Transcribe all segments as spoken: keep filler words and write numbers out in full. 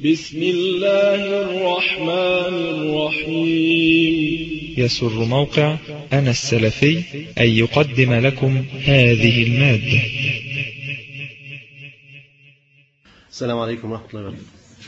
بسم الله الرحمن الرحيم. يسر موقع أنا السلفي أن يقدم لكم هذه المادة. السلام عليكم ورحمة الله وبركاته.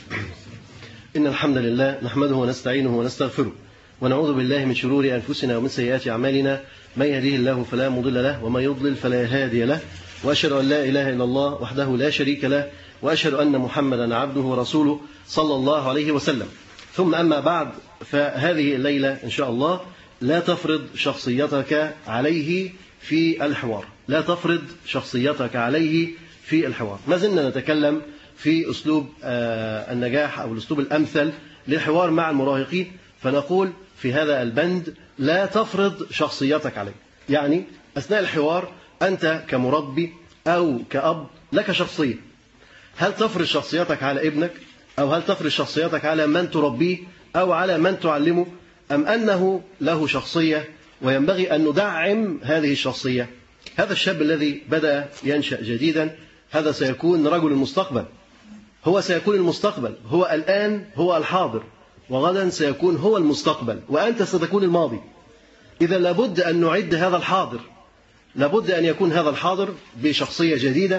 إن الحمد لله نحمده ونستعينه ونستغفره ونعوذ بالله من شرور أنفسنا ومن سيئات أعمالنا، من يهديه الله فلا مضل له ومن يضلل فلا هادي له، وأشهد أن لا إله إلا الله وحده لا شريك له، وأشهد أن محمدا عبده ورسوله صلى الله عليه وسلم. ثم أما بعد، فهذه الليلة إن شاء الله لا تفرض شخصيتك عليه في الحوار، لا تفرض شخصيتك عليه في الحوار. ما زلنا نتكلم في أسلوب النجاح أو الأسلوب الأمثل للحوار مع المراهقين، فنقول في هذا البند لا تفرض شخصيتك عليه. يعني أثناء الحوار أنت كمربي أو كأب لك شخصية، هل تفرض شخصيتك على ابنك، أو هل تفرض شخصيتك على من تربيه أو على من تعلمه، أم أنه له شخصية وينبغي أن ندعم هذه الشخصية؟ هذا الشاب الذي بدأ ينشأ جديدا هذا سيكون رجل المستقبل، هو سيكون المستقبل، هو الآن هو الحاضر، وغدا سيكون هو المستقبل، وأنت ستكون الماضي. إذا لابد أن نعد هذا الحاضر، لابد أن يكون هذا الحاضر بشخصية جديدة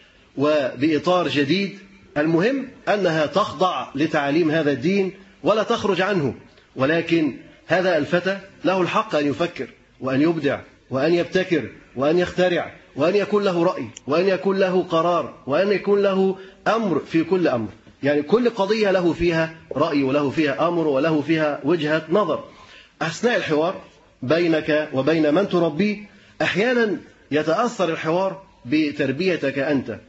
وبإطار جديد. المهم أنها تخضع لتعاليم هذا الدين ولا تخرج عنه، ولكن هذا الفتى له الحق أن يفكر وأن يبدع وأن يبتكر وأن يخترع وأن يكون له رأي وأن يكون له قرار وأن يكون له أمر في كل أمر. يعني كل قضية له فيها رأي وله فيها أمر وله فيها وجهة نظر. أثناء الحوار بينك وبين من تربيه أحيانا يتأثر الحوار بتربيتك أنت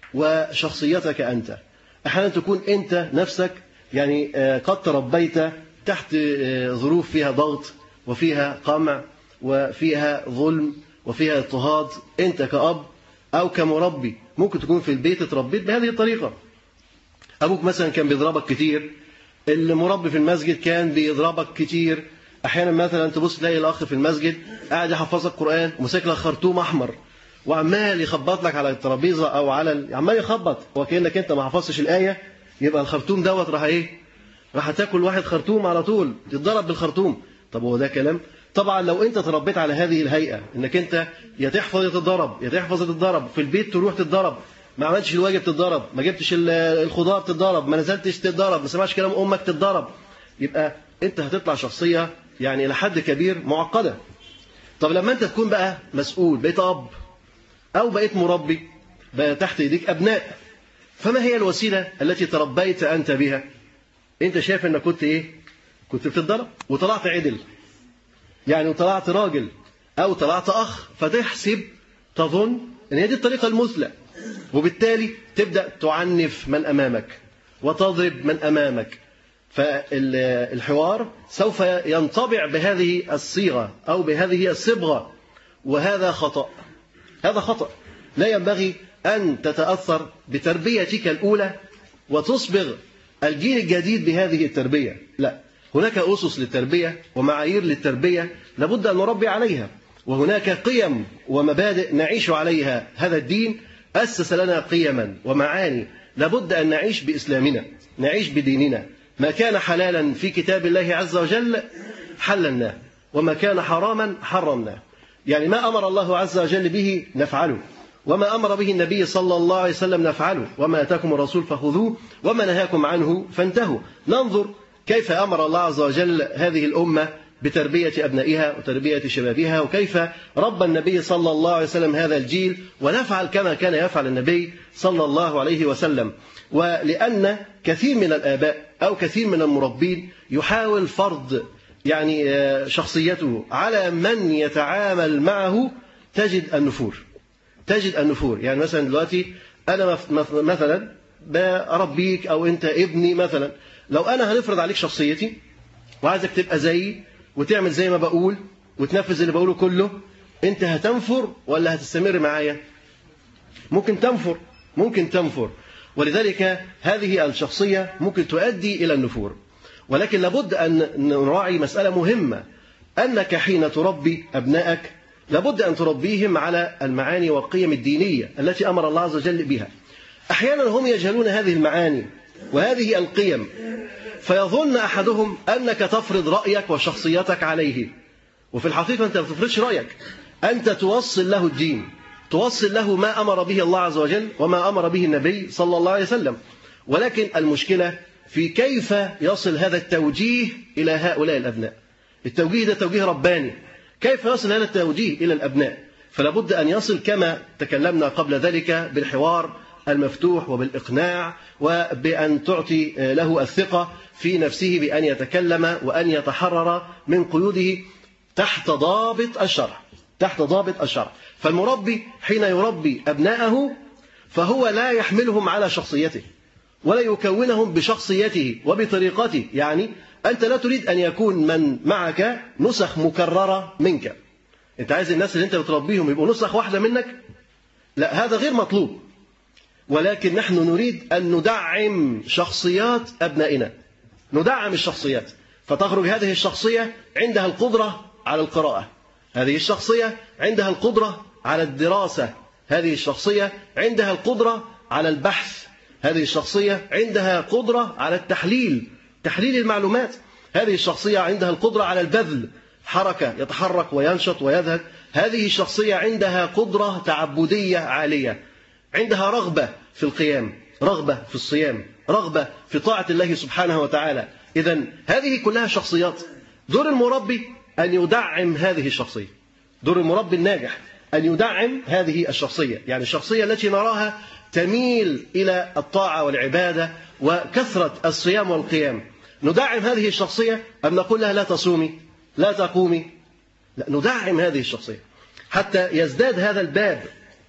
وشخصيتك أنت. أحيانا تكون أنت نفسك يعني قد تربيت تحت ظروف فيها ضغط وفيها قمع وفيها ظلم وفيها اضطهاد. أنت كأب أو كمربي ممكن تكون في البيت تربيت بهذه الطريقة، أبوك مثلا كان بيضربك كتير، المربي في المسجد كان بيضربك كتير. أحيانا مثلا تبص تلاقي الأخ في المسجد قاعد يحفظك قرآن ومسك لك خرطوم أحمر وعمال يخبط لك على الترابيزة أو على ال... عمال يخبط، وكأنك أنت ما حفظتش الآية، يبقى الخرطوم دوت راح إيه؟ راح تاكل واحد خرطوم على طول، تتضرب بالخرطوم. طب هو ده كلام؟ طبعا لو أنت تربيت على هذه الهيئة إنك أنت يا تحفظ يا تتضرب، يا تحفظ يا تتضرب، في البيت تروح تتضرب، ما عملتش الواجب تتضرب، ما جبتش الخضار تتضرب، ما نزلتش تتضرب، ما سمعش كلام أمك تتضرب، يبقى أنت هتطلع شخصية يعني إلى حد كبير معقدة. طب لما أنت تكون بقى مسؤول، بقيت أب أو بقيت مربي، بقى تحت يديك أبناء، فما هي الوسيلة التي تربيت أنت بها؟ أنت شايف أنك كنت إيه؟ كنت بتتضرب وطلعت عدل، يعني وطلعت راجل أو طلعت أخ، فتحسب تظن أن هي دي الطريقة المثلى، وبالتالي تبدأ تعنف من أمامك وتضرب من أمامك. فالحوار سوف ينطبع بهذه الصيغة أو بهذه الصبغة، وهذا خطأ. هذا خطأ. لا ينبغي أن تتأثر بتربيتك الأولى وتصبغ الجيل الجديد بهذه التربية. لا، هناك أسس للتربية ومعايير للتربية لابد أن نربي عليها، وهناك قيم ومبادئ نعيش عليها. هذا الدين أسس لنا قيما ومعاني لابد أن نعيش بإسلامنا، نعيش بديننا. ما كان حلالا في كتاب الله عز وجل حللناه، وما كان حراما حرمناه. يعني ما أمر الله عز وجل به نفعله، وما أمر به النبي صلى الله عليه وسلم نفعله، وما أتاكم الرسول فخذوه وما نهاكم عنه فانتهوا. ننظر كيف أمر الله عز وجل هذه الأمة بتربية أبنائها وتربية شبابها، وكيف ربى النبي صلى الله عليه وسلم هذا الجيل، ونفعل كما كان يفعل النبي صلى الله عليه وسلم. ولأن كثير من الآباء أو كثير من المربين يحاول فرض يعني شخصيته على من يتعامل معه، تجد النفور، تجد النفور. يعني مثلا دلوقتي أنا مثلا بربيك أو أنت ابني مثلا، لو أنا هنفرض عليك شخصيتي وعايزك تبقى زيي وتعمل زي ما بقول وتنفذ اللي بقوله كله، أنت هتنفر ولا هتستمر معايا؟ ممكن تنفر، ممكن تنفر. ولذلك هذه الشخصية ممكن تؤدي إلى النفور. ولكن لابد أن نراعي مسألة مهمة، أنك حين تربي أبنائك لابد أن تربيهم على المعاني والقيم الدينية التي أمر الله عز وجل بها. أحيانا هم يجهلون هذه المعاني وهذه القيم، فيظن أحدهم أنك تفرض رأيك وشخصيتك عليه، وفي الحقيقة أنت ما تفرضش رأيك، أنت توصل له الدين، توصل له ما أمر به الله عز وجل وما أمر به النبي صلى الله عليه وسلم. ولكن المشكلة في كيف يصل هذا التوجيه إلى هؤلاء الأبناء. التوجيه ده توجيه رباني، كيف يصل هذا التوجيه إلى الأبناء؟ فلا بد أن يصل كما تكلمنا قبل ذلك بالحوار المفتوح وبالإقناع، وبأن تعطي له الثقة في نفسه بأن يتكلم وأن يتحرر من قيوده تحت ضابط الشرع، تحت ضابط الشرع. فالمربي حين يربي أبناءه فهو لا يحملهم على شخصيته ولا يكونهم بشخصيته وبطريقته. يعني أنت لا تريد أن يكون من معك نسخ مكررة منك. أنت عايز الناس اللي أنت بتربيهم يبقوا نسخ واحدة منك؟ لا، هذا غير مطلوب. ولكن نحن نريد أن ندعم شخصيات أبنائنا، ندعم الشخصيات، فتخرج هذه الشخصية عندها القدرة على القراءة، هذه الشخصية عندها القدرة على الدراسة، هذه الشخصية عندها القدرة على البحث، هذه الشخصية عندها قدرة على التحليل، تحليل المعلومات، هذه الشخصية عندها القدرة على البذل، حركة، يتحرك وينشط ويذهب، هذه الشخصية عندها قدرة تعبدية عالية، عندها رغبة في القيام، رغبة في الصيام، رغبة في طاعة الله سبحانه وتعالى. إذن هذه كلها شخصيات. دور المربي أن يدعم هذه الشخصية، دور المربي الناجح أن يدعم هذه الشخصية، يعني الشخصية التي نراها تميل إلى الطاعة والعبادة وكثرة الصيام والقيام، ندعم هذه الشخصية أم نقول لها لا تصومي لا تقومي؟ لا، ندعم هذه الشخصية حتى يزداد هذا الباب،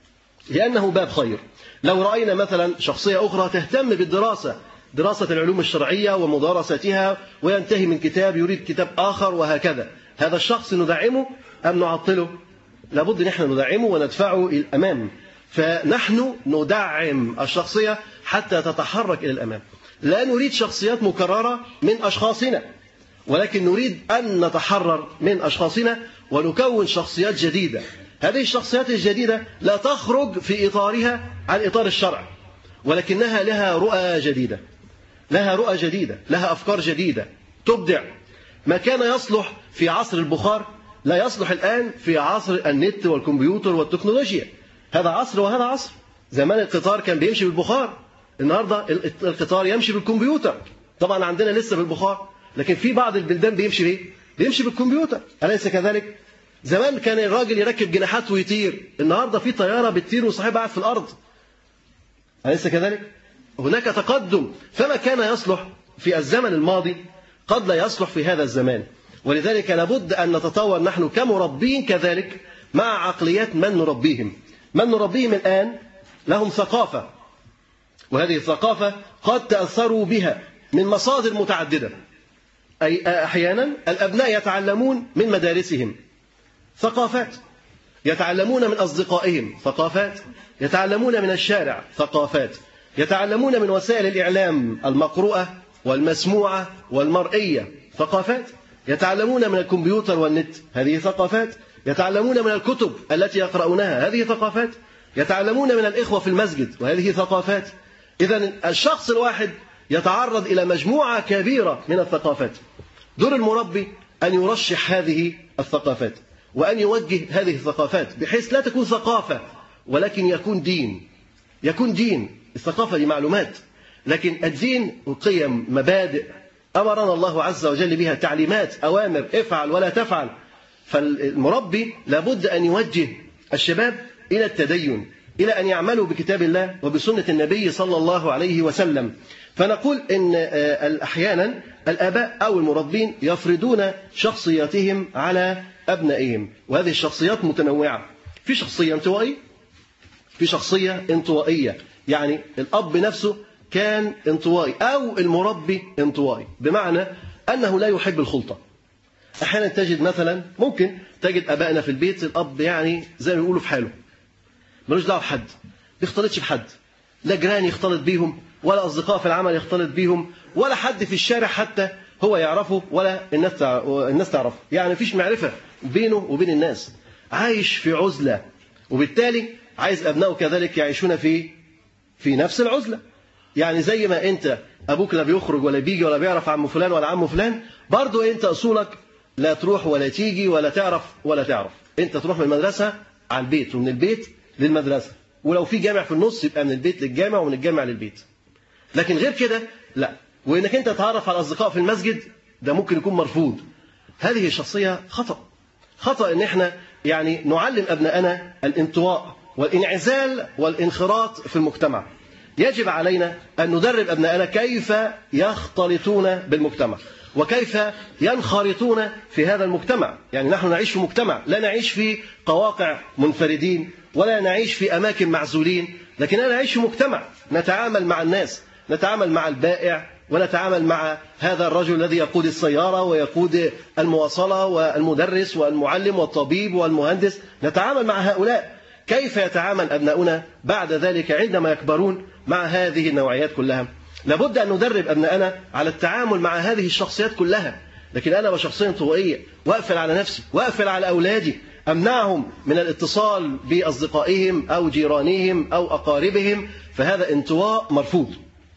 لأنه باب خير. لو رأينا مثلا شخصية أخرى تهتم بالدراسة، دراسة العلوم الشرعية ومدارستها، وينتهي من كتاب يريد كتاب آخر وهكذا، هذا الشخص ندعمه أم نعطله؟ لابد نحن ندعمه وندفعه إلى الأمام. فنحن ندعم الشخصية حتى تتحرك إلى الأمام. لا نريد شخصيات مكررة من أشخاصنا، ولكن نريد أن نتحرر من أشخاصنا ونكون شخصيات جديدة. هذه الشخصيات الجديدة لا تخرج في إطارها عن إطار الشرع، ولكنها لها رؤى جديدة، لها رؤى جديدة، لها أفكار جديدة، تبدع. ما كان يصلح في عصر البخار لا يصلح الآن في عصر النت والكمبيوتر والتكنولوجيا. هذا عصر وهذا عصر. زمان القطار كان بيمشي بالبخار، النهاردة القطار يمشي بالكمبيوتر. طبعا عندنا لسه بالبخار، لكن في بعض البلدان بيمشي بيه؟ بيمشي بالكمبيوتر، أليس كذلك؟ زمان كان الراجل يركب جناحات ويطير، النهاردة في طيارة بتطير وصاحبها قاعد في الأرض، أليس كذلك؟ هناك تقدم. فما كان يصلح في الزمن الماضي قد لا يصلح في هذا الزمان، ولذلك لابد أن نتطور نحن كمربين كذلك مع عقليات من نربيهم. من نربيهم الآن لهم ثقافة، وهذه الثقافة قد تأثروا بها من مصادر متعددة. أي أحيانا الأبناء يتعلمون من مدارسهم ثقافات، يتعلمون من أصدقائهم ثقافات، يتعلمون من الشارع ثقافات، يتعلمون من وسائل الإعلام المقروءة والمسموعة والمرئية ثقافات، يتعلمون من الكمبيوتر والنت، هذه ثقافات، يتعلمون من الكتب التي يقرؤونها، هذه ثقافات، يتعلمون من الإخوة في المسجد، وهذه ثقافات. إذن الشخص الواحد يتعرض إلى مجموعة كبيرة من الثقافات. دور المربي أن يرشح هذه الثقافات وأن يوجه هذه الثقافات بحيث لا تكون ثقافة ولكن يكون دين. يكون دين. الثقافة دي معلومات، لكن الدين قيم، مبادئ أمرنا الله عز وجل بها، تعليمات، أوامر، افعل ولا تفعل. فالمربي لابد أن يوجه الشباب إلى التدين، إلى أن يعملوا بكتاب الله وبسنة النبي صلى الله عليه وسلم. فنقول إن أحيانا الآباء أو المربين يفرضون شخصياتهم على أبنائهم، وهذه الشخصيات متنوعة. في شخصية انطوائية، في شخصية انطوائية، يعني الأب نفسه كان انطوائي أو المربي انطوائي، بمعنى أنه لا يحب الخلطة. أحيانا تجد مثلا، ممكن تجد أبائنا في البيت الأب يعني زي ما يقولوا في حاله، ملوش دعوه بحد، ما بيختلطش بحد، لا جيران يختلط بيهم، ولا أصدقاء في العمل يختلط بيهم، ولا حد في الشارع حتى هو يعرفه ولا الناس الناس تعرفه، يعني مفيش معرفة بينه وبين الناس، عايش في عزلة، وبالتالي عايز أبنائه كذلك يعيشون في في نفس العزلة. يعني زي ما أنت أبوك لا بيخرج ولا بيجي ولا بيعرف عم فلان ولا عم فلان، برضو أنت أصولك لا تروح ولا تيجي ولا تعرف ولا تعرف. أنت تروح من المدرسة على البيت ومن البيت للمدرسة، ولو في جامع في النص يبقى من البيت للجامع ومن الجامع للبيت. لكن غير كده لا. وإنك أنت تتعرف على الأصدقاء في المسجد ده ممكن يكون مرفوض. هذه شخصية خطأ. خطأ إن إحنا يعني نعلم أبنائنا الانطواء والانعزال والانخراط في المجتمع. يجب علينا أن ندرب أبنائنا كيف يختلطون بالمجتمع وكيف ينخرطون في هذا المجتمع. يعني نحن نعيش في مجتمع، لا نعيش في قواقع منفردين ولا نعيش في أماكن معزولين، لكننا نعيش في مجتمع نتعامل مع الناس، نتعامل مع البائع ونتعامل مع هذا الرجل الذي يقود السيارة ويقود المواصلة والمدرس والمعلم والطبيب والمهندس. نتعامل مع هؤلاء. كيف يتعامل أبناؤنا بعد ذلك عندما يكبرون مع هذه النوعيات كلها؟ لابد أن ندرب أبناءنا على التعامل مع هذه الشخصيات كلها. لكن أنا بشخصية انطوائية وأقفل على نفسي وأقفل على أولادي، أمنعهم من الاتصال بأصدقائهم أو جيرانهم أو أقاربهم، فهذا انطواء مرفوض.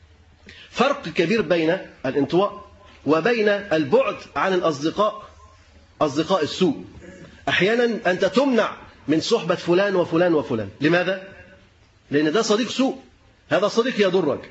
فرق كبير بين الانطواء وبين البعد عن الأصدقاء، أصدقاء السوء. أحيانا أنت تمنع من صحبة فلان وفلان وفلان. لماذا؟ لأن ده صديق سوء، هذا صديق يضرك.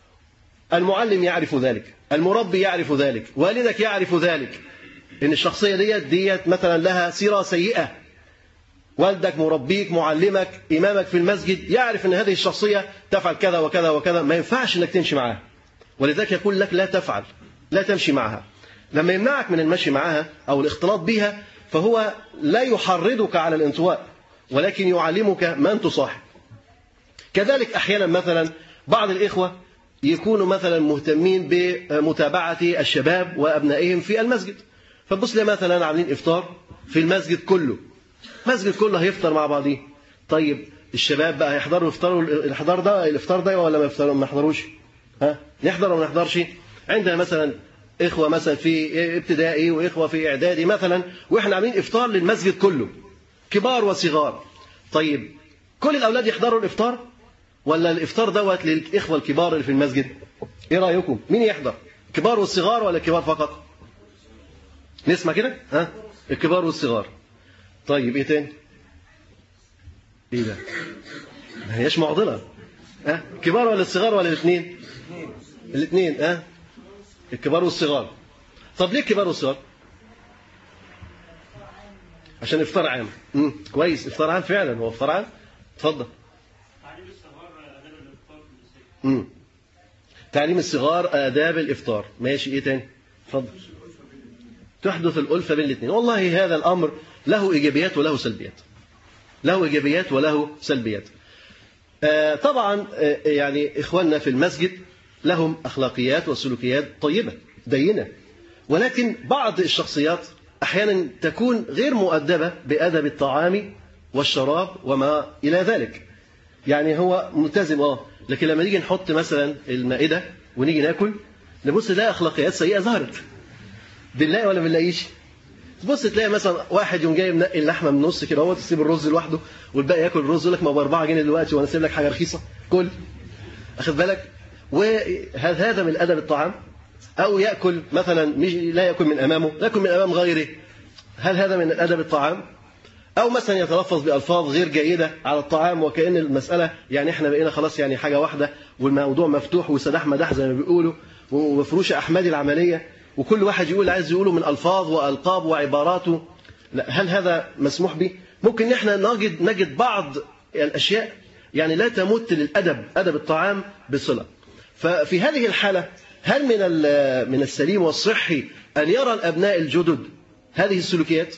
المعلم يعرف ذلك، المربي يعرف ذلك، والدك يعرف ذلك، إن الشخصية ديت ديت مثلا لها سيرة سيئة. والدك، مربيك، معلمك، إمامك في المسجد يعرف أن هذه الشخصية تفعل كذا وكذا وكذا، ما ينفعش أنك تمشي معها، ولذلك يقول لك لا تفعل، لا تمشي معها. لما يمنعك من المشي معها أو الاختلاط بها فهو لا يحرضك على الانطواء، ولكن يعلمك من تصاحب. كذلك أحيانا مثلا بعض الإخوة يكونوا مثلا مهتمين بمتابعة الشباب وأبنائهم في المسجد، فبص لي مثلا عاملين إفطار في المسجد كله، المسجد كله هيفطر مع بعضيه. طيب الشباب بقى هيحضروا يفطروا الإحضار ده الإفطار ده ولا ما ما يحضروش؟ ها نحضر ولا ما نحضرش؟ عندنا مثلا إخوة مثلا في ابتدائي وإخوة في إعدادي مثلا، وإحنا عاملين إفطار للمسجد كله كبار وصغار. طيب كل الأولاد يحضروا الإفطار ولا الإفطار دوت للإخوة الكبار اللي في المسجد؟ إيه رأيكم؟ مين يحضر؟ الكبار والصغار ولا الكبار فقط؟ نسمع كده؟ ها؟ الكبار والصغار. طيب إيه تاني؟ إيه ده؟ ما هيش معضلة. ها؟ الكبار ولا الصغار ولا الاثنين؟ الاثنين. ها؟ الكبار والصغار. طب ليه الكبار والصغار؟ عشان إفطار عام. امم كويس، إفطار عام فعلا، هو إفطار عام. اتفضل. امم تعليم الصغار آداب الإفطار. ماشي، إيه تاني؟ اتفضل. تحدث الألفة بين الاثنين. والله هذا الأمر له إيجابيات وله سلبيات. له إيجابيات وله سلبيات. آه طبعا آه يعني إخواننا في المسجد لهم أخلاقيات وسلوكيات طيبة دينة، ولكن بعض الشخصيات أحيانا تكون غير مؤدبة بأدب الطعام والشراب وما إلى ذلك. يعني هو ملتزم اه لكن لما نيجي نحط مثلا المائدة ونيجي ناكل نبص تلاقي أخلاقيات سيئة ظهرت. بالله ولا باللاقيش؟ تبص تلاقي مثلا واحد يوم جاي منقي اللحمه من النص كده اهو، تسيب الرز لوحده والباقي ياكل الرز، يقول لك ما ب أربعة جنيه دلوقتي وانا سايب لك حاجه رخيصه كل. اخد بالك؟ وهل هذا من ادب الطعام؟ او ياكل مثلا مش لا ياكل من امامه، لا ياكل من امام غيره. هل هذا من ادب الطعام؟ او مثلا يتلفظ بالفاظ غير جيده على الطعام، وكأن المساله يعني احنا بقينا خلاص يعني حاجه واحده والموضوع مفتوح وسداح مداح زي ما بيقولوا، ومفروشه احمادي العمليه، وكل واحد يقول عايز يقوله من ألفاظ وألقاب وعباراته. لا، هل هذا مسموح به؟ ممكن نحن نجد نجد بعض الأشياء يعني لا تمت للأدب، أدب الطعام بصلة. ففي هذه الحالة هل من من السليم والصحي أن يرى الأبناء الجدد هذه السلوكيات؟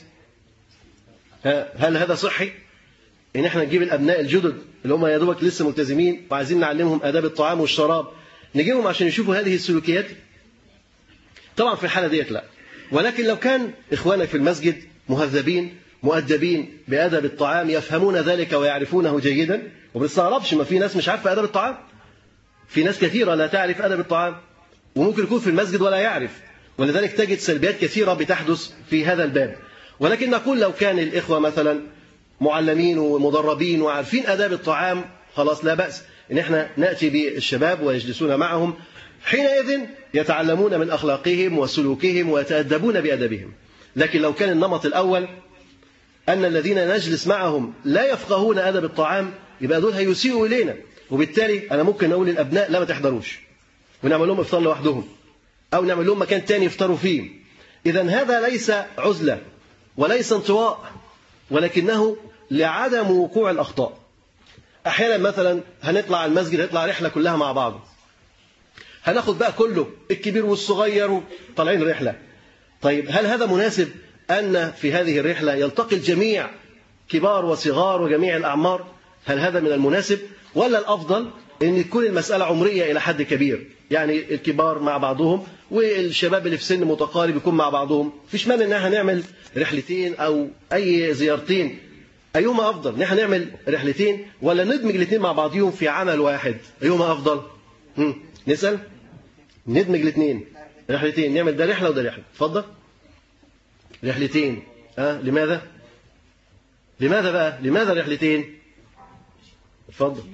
هل هذا صحي؟ إن احنا نجيب الأبناء الجدد اللي هم يا دوبك لسه ملتزمين وعايزين نعلمهم آداب الطعام والشراب، نجيبهم عشان يشوفوا هذه السلوكيات؟ طبعا في الحالة ديت لا. ولكن لو كان إخوانك في المسجد مهذبين مؤدبين بأدب الطعام يفهمون ذلك ويعرفونه جيدا، وما بنستغربش ما في ناس مش عارفة أدب الطعام. في ناس كثيرة لا تعرف أدب الطعام وممكن يكون في المسجد ولا يعرف، ولذلك تجد سلبيات كثيرة بتحدث في هذا الباب. ولكن نقول لو كان الإخوة مثلا معلمين ومدربين وعارفين آداب الطعام خلاص لا بأس. إن إحنا نأتي بالشباب ويجلسون معهم، حينئذ يتعلمون من أخلاقهم وسلوكهم ويتأدبون بأدبهم. لكن لو كان النمط الأول أن الذين نجلس معهم لا يفقهون أدب الطعام، يبقى دول هيسيئوا إلينا، وبالتالي أنا ممكن أقول للأبناء لا ما تحضروش، ونعمل لهم إفطار لوحدهم، أو نعمل لهم مكان تاني يفطروا فيه. إذن هذا ليس عزلة وليس انطواء، ولكنه لعدم وقوع الأخطاء. أحيانا مثلا هنطلع المسجد، هنطلع رحلة كلها مع بعض، هناخد بقى كله الكبير والصغير طالعين رحلة. طيب هل هذا مناسب أن في هذه الرحلة يلتقي الجميع كبار وصغار وجميع الأعمار؟ هل هذا من المناسب؟ ولا الأفضل أن تكون المسألة عمرية إلى حد كبير، يعني الكبار مع بعضهم والشباب اللي في سن متقارب يكون مع بعضهم؟ فيش مانع ان احنا نعمل رحلتين او اي زيارتين. ايهما افضل، ان احنا نعمل رحلتين ولا ندمج الاثنين مع بعضهم في عمل واحد؟ ايهما افضل؟ هم. نسال ندمج الاثنين رحلتين، نعمل ده رحله وده رحله. اتفضل. رحلتين. اه لماذا لماذا بقى لماذا رحلتين؟ اتفضل.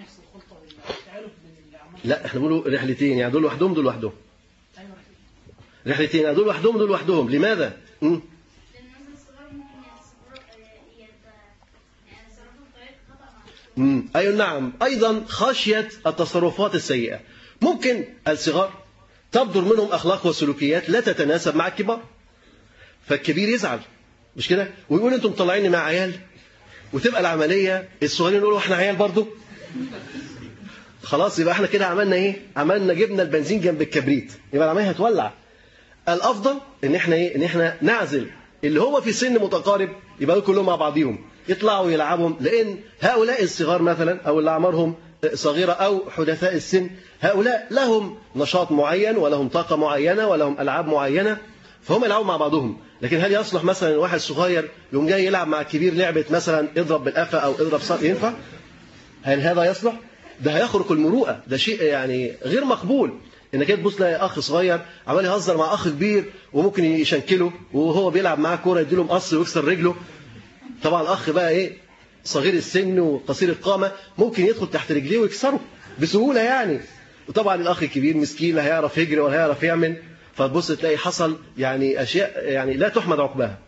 لا احنا بنقول رحلتين، يعني دول لوحدهم دول لوحدهم. رحلتين دول لوحدهم دول لوحدهم. لماذا؟ امم امم ايوه نعم. ايضا خشيه التصرفات السيئه، ممكن الصغار تبدر منهم اخلاق وسلوكيات لا تتناسب مع الكبار، فالكبير يزعل مش كده ويقول انتم مطلعيني مع عيال، وتبقى العمليه الصغيرين يقولوا احنا عيال برضو. خلاص يبقى احنا كده عملنا ايه؟ عملنا جبنا البنزين جنب الكبريت، يبقى العمليه هتولع. الافضل ان احنا ايه؟ ان احنا نعزل اللي هو في سن متقارب، يبقى كلهم مع بعضيهم يطلعوا يلعبوا، لان هؤلاء الصغار مثلا او اللي اعمارهم صغيره او حدثاء السن، هؤلاء لهم نشاط معين ولهم طاقه معينه ولهم العاب معينه، فهم يلعبوا مع بعضهم. لكن هل يصلح مثلا واحد صغير يقوم جاي يلعب مع كبير لعبه مثلا اضرب بالقفا او اضرب صار؟ ينفع؟ هل هذا يصلح؟ ده هيخرق المروءه، ده شيء يعني غير مقبول. انك تبص تلاقي اخ صغير عمال يهزر مع اخ كبير وممكن يشنكله وهو بيلعب معاه كوره يديله مقص ويكسر رجله. طبعا الاخ بقى ايه؟ صغير السن وقصير القامه، ممكن يدخل تحت رجليه ويكسره بسهوله يعني. وطبعا الاخ الكبير مسكين لا هيعرف يجري ولا هيعرف يعمل، فتبص تلاقي حصل يعني اشياء يعني لا تحمد عقباها.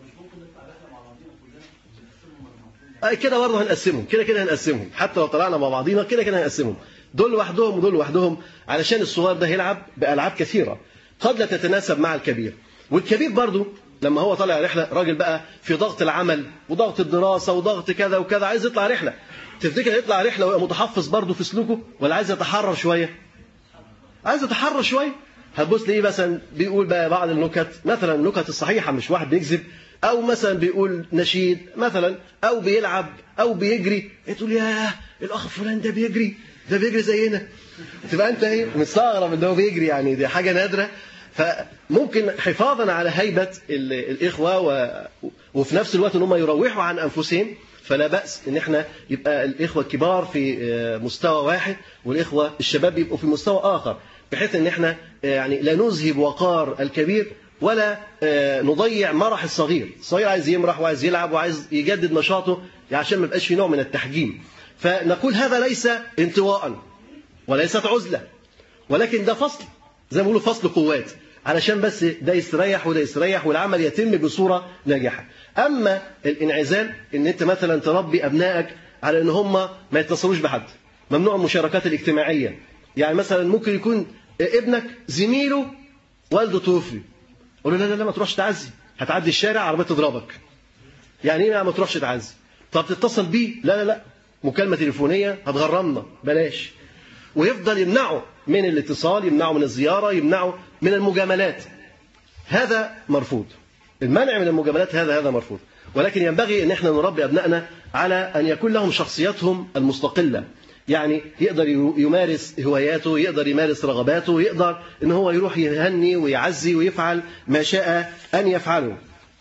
كده برضه هنقسمهم، كده كده هنقسمهم، حتى لو طلعنا مع بعضينا كده كده هنقسمهم، دول لوحدهم ودول لوحدهم، علشان الصغير ده هيلعب بألعاب كثيرة قد لا تتناسب مع الكبير. والكبير برضه لما هو طالع رحلة، راجل بقى في ضغط العمل وضغط الدراسة وضغط كذا وكذا، عايز يطلع رحلة، تفتكر يطلع رحلة ويبقى متحفظ برضه في سلوكه ولا عايز يتحرر شوية؟ عايز يتحرر شوية. هتبص ليه مثلا بيقول بقى بعض النكت، مثلا النكت الصحيحة مش واحد بيكذب، أو مثلا بيقول نشيد مثلا، أو بيلعب أو بيجري، تقول ياه الأخ فلان ده بيجري، ده بيجري زينا، تبقى أنت إيه مستغرب إن هو بيجري، يعني دي حاجة نادرة. فممكن حفاظا على هيبة الإخوة و... وفي نفس الوقت إن هم يروحوا عن أنفسهم، فلا بأس إن إحنا يبقى الإخوة الكبار في مستوى واحد والإخوة الشباب يبقوا في مستوى آخر، بحيث إن إحنا يعني لا نذهب وقار الكبير ولا نضيع مرح الصغير. الصغير عايز يمرح وعايز يلعب وعايز يجدد نشاطه عشان ما يبقاش في نوع من التحجيم. فنقول هذا ليس انطواء وليست عزلة، ولكن ده فصل زي ما بيقولوا فصل قوات، علشان بس ده يستريح وده يستريح والعمل يتم بصورة ناجحة. أما الانعزال إن أنت مثلا تربي أبنائك على إن هم ما يتصلوش بحد، ممنوع المشاركات الاجتماعية. يعني مثلا ممكن يكون ابنك زميله والده توفي، قول له لا لا لا ما تروحش تعزي، هتعدي الشارع عربية تضربك. يعني ايه ما تروحش تعزي؟ طب تتصل بيه؟ لا لا لا مكالمة تليفونية هتغرمنا بلاش. ويفضل يمنعه من الاتصال، يمنعه من الزيارة، يمنعه من المجاملات. هذا مرفوض. المنع من المجاملات هذا هذا مرفوض. ولكن ينبغي ان احنا نربي ابنائنا على ان يكون لهم شخصياتهم المستقلة، يعني يقدر يمارس هواياته، يقدر يمارس رغباته، يقدر ان هو يروح يهني ويعزي ويفعل ما شاء ان يفعله.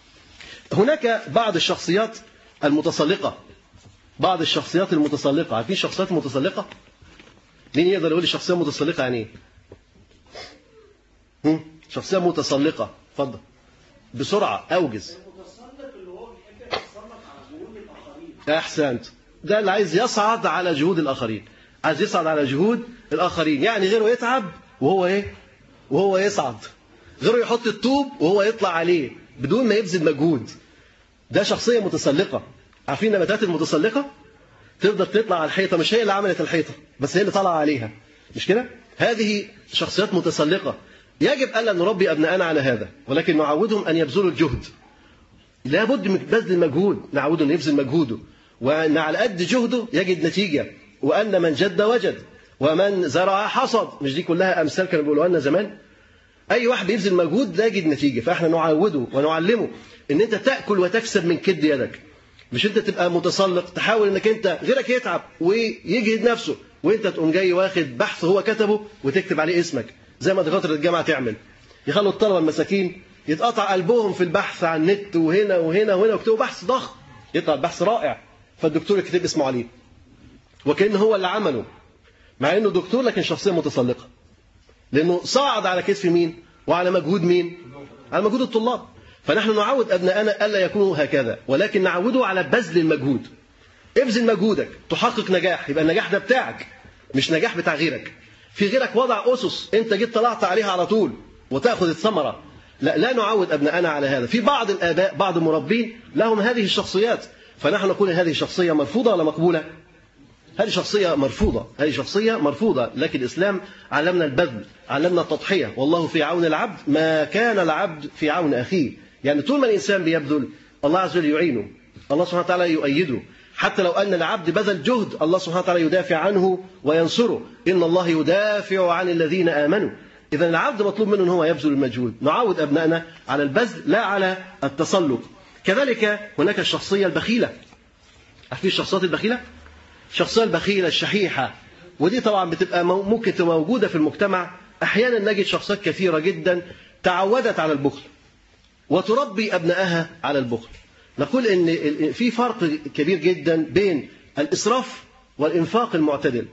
هناك بعض الشخصيات المتسلقة، بعض الشخصيات المتسلقة. عارفين الشخصيات المتسلقة؟ مين يقدر يقول الشخصية المتسلقة يعني ايه؟ شخصية متسلقة، اتفضل بسرعة أوجز. المتسلق اللي هو بيحب يتسلق على جهود الآخرين. أحسنت، ده اللي عايز يصعد على جهود الآخرين. عايز يصعد على جهود الآخرين، يعني غيره يتعب وهو إيه؟ وهو يصعد، غيره يحط الطوب وهو يطلع عليه بدون ما يبذل مجهود. ده شخصية متسلقة. عارفين النباتات المتسلقة؟ تقدر تطلع على الحيطة، مش هي اللي عملت الحيطة بس هي اللي طلع عليها، مش كده؟ هذه شخصيات متسلقة. يجب ألا نربي أبنائنا على هذا، ولكن نعودهم أن يبذلوا الجهد. لابد من بذل المجهود، نعوده أن يبذل مجهوده، وأن على قد جهده يجد نتيجة، وأن من جد وجد ومن زرع حصد. مش دي كلها أمثال كانوا بيقولوها لنا زمان؟ أي واحد بيبذل مجهود لا يجد نتيجة. فإحنا نعوده ونعلمه أن أنت تأكل وتكسب من كد يدك، مش أنت تبقى متسلق تحاول أنك أنت غيرك يتعب ويجهد نفسه وأنت تقوم جاي واخد بحث هو كتبه وتكتب عليه اسمك، زي ما دكاترة الجامعة تعمل، يخلوا الطلبة المساكين يتقطع قلبهم في البحث عن النت وهنا وهنا وهنا، ويكتبوا بحث ضخم يطلع البحث رائع، فالدكتور يكتب اسمه عليه وكأنه هو اللي عمله، مع انه دكتور لكن شخصية متسلقة، لانه صعد على كتف مين وعلى مجهود مين؟ على مجهود الطلاب. فنحن نعود ابنائنا الا يكونوا هكذا، ولكن نعوده على بذل المجهود. ابذل مجهودك تحقق نجاح، يبقى النجاح ده بتاعك مش نجاح بتاع غيرك. في غيرك وضع اسس انت جيت طلعت عليها على طول وتاخذ الثمره. لا لا نعود ابنائنا على هذا. في بعض الاباء بعض المربين لهم هذه الشخصيات، فنحن نقول هذه شخصيه مرفوضه ولا مقبوله؟ هذه شخصية مرفوضة، هذه شخصية مرفوضة. لكن الإسلام علمنا البذل، علمنا التضحية، والله في عون العبد ما كان العبد في عون أخيه. يعني طول ما الإنسان بيبذل الله عز وجل يعينه، الله سبحانه وتعالى يؤيده. حتى لو أن العبد بذل جهد الله سبحانه وتعالى يدافع عنه وينصره، إن الله يدافع عن الذين آمنوا. إذا العبد مطلوب منه هو يبذل المجهود. نعود أبنائنا على البذل لا على التسلق. كذلك هناك الشخصية البخيلة. عارفين الشخصيات البخيلة؟ الشخصية البخيلة الشحيحة، ودي طبعا بتبقى ممكن تبقى موجودة في المجتمع. أحيانا نجد شخصيات كثيرة جدا تعودت على البخل وتربي أبنائها على البخل. نقول إن في فرق كبير جدا بين الإسراف والإنفاق المعتدل.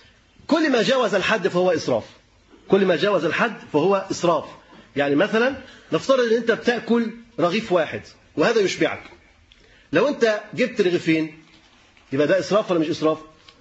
كل ما جاوز الحد فهو إسراف، كل ما جاوز الحد فهو إسراف. يعني مثلا نفترض أن أنت بتأكل رغيف واحد وهذا يشبعك، لو أنت جبت رغيفين يبقى ده إسراف ولا مش إسراف؟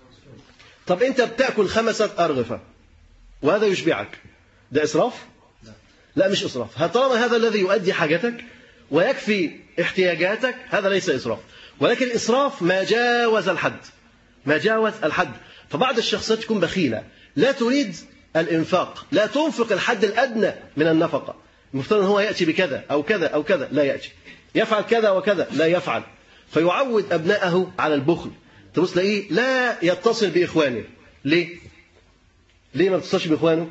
طب أنت بتأكل خمسة أرغفة وهذا يشبعك، ده إسراف؟ لا مش إسراف. طالما هذا الذي يؤدي حاجتك ويكفي احتياجاتك هذا ليس إسراف. ولكن الإسراف ما جاوز الحد، ما جاوز الحد. فبعض الشخصيات تكون بخيلة لا تريد الإنفاق، لا تنفق الحد الأدنى من النفقة. المفترض هو يأتي بكذا أو كذا أو كذا، لا يأتي. يفعل كذا وكذا، لا يفعل. فيعود أبنائه على البخل. تبص تلاقيه لا يتصل بإخوانه. ليه؟ ليه ما بتصلش بإخوانه؟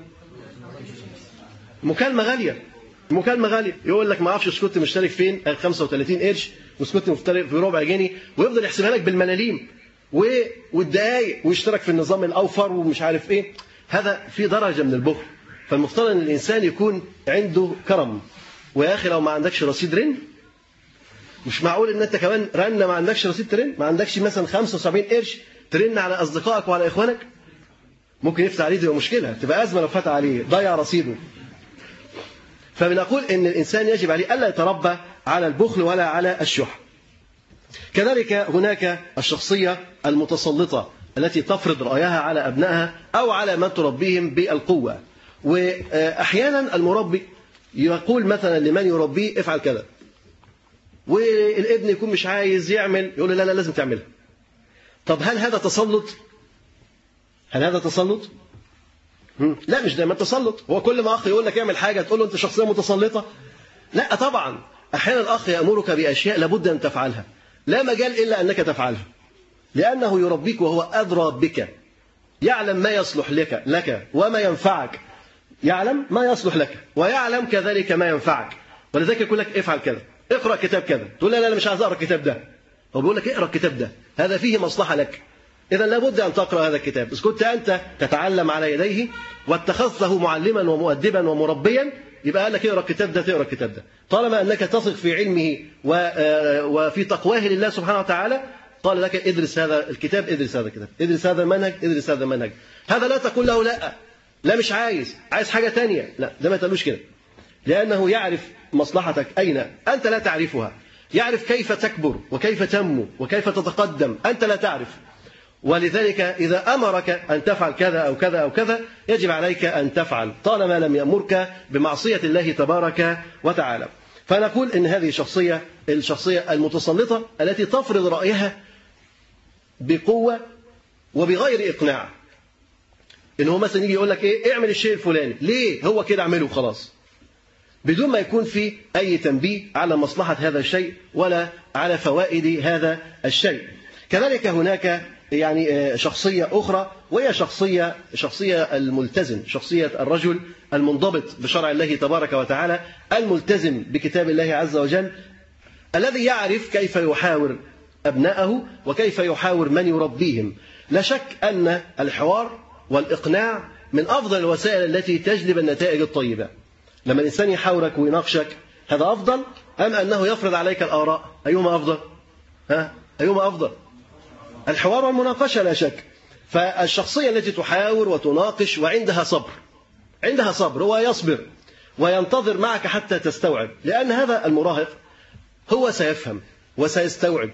مكالمة غالية، مكالمة غالية. يقول لك ما اعرفش اسكت مشترك فين خمسة وثلاثين قرش، واسكت مشترك في ربع جنيه، ويفضل يحسبها لك بالملاليم والدقايق، ويشترك في النظام الأوفر ومش عارف إيه. هذا في درجة من البخل. فالمفترض أن الإنسان يكون عنده كرم. ويا أخي لو ما عندكش رصيد رن، مش معقول ان انت كمان رن ما عندكش رصيد ترن، ما عندكش مثلا خمسة وسبعين قرش ترن على اصدقائك وعلى اخوانك. ممكن يفتح عليه تبقى مشكله، تبقى ازمه لو فتح عليه ضيع رصيده. فبنقول ان الانسان يجب عليه الا يتربى على البخل ولا على الشح. كذلك هناك الشخصيه المتسلطه التي تفرض رايها على ابنائها او على من تربيهم بالقوه. واحيانا المربي يقول مثلا لمن يربيه افعل كذا، والابن يكون مش عايز يعمل، يقول له لا لا لازم تعملها. طب هل هذا تسلط؟ هل هذا تسلط؟ لا مش دايما تسلط. هو كل ما اخ يقول لك اعمل حاجه تقول له انت شخصيه متسلطه؟ لا طبعا. احيانا الاخ يامرك باشياء لابد ان تفعلها، لا مجال الا انك تفعلها، لانه يربيك وهو ادرى بك، يعلم ما يصلح لك لك وما ينفعك، يعلم ما يصلح لك ويعلم كذلك ما ينفعك. ولذلك يقول لك افعل كذا، اقرأ كتاب كذا، تقول لا لا مش عايز أقرأ الكتاب ده. هو بيقول لك اقرأ الكتاب ده، هذا فيه مصلحة لك، إذا لابد أن تقرأ هذا الكتاب. إذا كنت أنت تتعلم على يديه واتخذته معلما ومؤدبا ومربيا، يبقى قال لك اقرأ الكتاب ده، تقرأ الكتاب ده. طالما أنك تثق في علمه وفي تقواه لله سبحانه وتعالى، قال لك ادرس هذا الكتاب، ادرس هذا الكتاب، ادرس هذا المنهج، ادرس هذا المنهج. هذا لا تقول له لا لا مش عايز، عايز حاجة تانية، لا ده ما تقولوش كده، لأنه يعرف مصلحتك أين أنت لا تعرفها، يعرف كيف تكبر وكيف تنمو وكيف تتقدم، أنت لا تعرف. ولذلك إذا أمرك أن تفعل كذا أو كذا أو كذا يجب عليك أن تفعل طالما لم يأمرك بمعصية الله تبارك وتعالى. فنقول إن هذه الشخصية الشخصية المتسلطة التي تفرض رأيها بقوة وبغير إقناع. إن هو مثلا يجي يقول لك إيه اعمل الشيء الفلاني، ليه هو كده اعمله خلاص، بدون ما يكون في أي تنبيه على مصلحة هذا الشيء ولا على فوائد هذا الشيء. كذلك هناك يعني شخصية أخرى وهي شخصية شخصية الملتزم، شخصية الرجل المنضبط بشرع الله تبارك وتعالى، الملتزم بكتاب الله عز وجل، الذي يعرف كيف يحاور أبنائه وكيف يحاور من يربيهم. لا شك أن الحوار والإقناع من أفضل الوسائل التي تجلب النتائج الطيبة. لما الإنسان يحاورك ويناقشك هذا أفضل أم أنه يفرض عليك الآراء؟ أيهما أفضل؟ ها؟ أيهما أفضل؟ الحوار والمناقشة لا شك. فالشخصية التي تحاور وتناقش وعندها صبر، عندها صبر، هو يصبر وينتظر معك حتى تستوعب، لأن هذا المراهق هو سيفهم وسيستوعب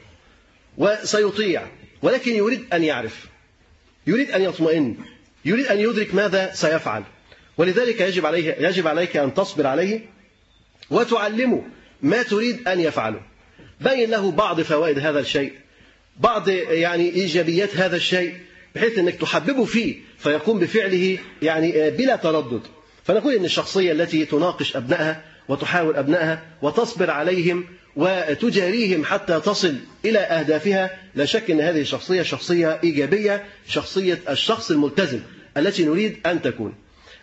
وسيطيع، ولكن يريد أن يعرف، يريد أن يطمئن، يريد أن يدرك ماذا سيفعل. ولذلك يجب عليه يجب عليك أن تصبر عليه وتعلمه ما تريد أن يفعله. بين له بعض فوائد هذا الشيء، بعض يعني إيجابيات هذا الشيء، بحيث أنك تحببه فيه فيقوم بفعله يعني بلا تردد. فنقول أن الشخصية التي تناقش أبنائها وتحاول أبنائها وتصبر عليهم وتجاريهم حتى تصل إلى أهدافها، لا شك أن هذه الشخصية شخصية إيجابية، شخصية الشخص الملتزم التي نريد أن تكون.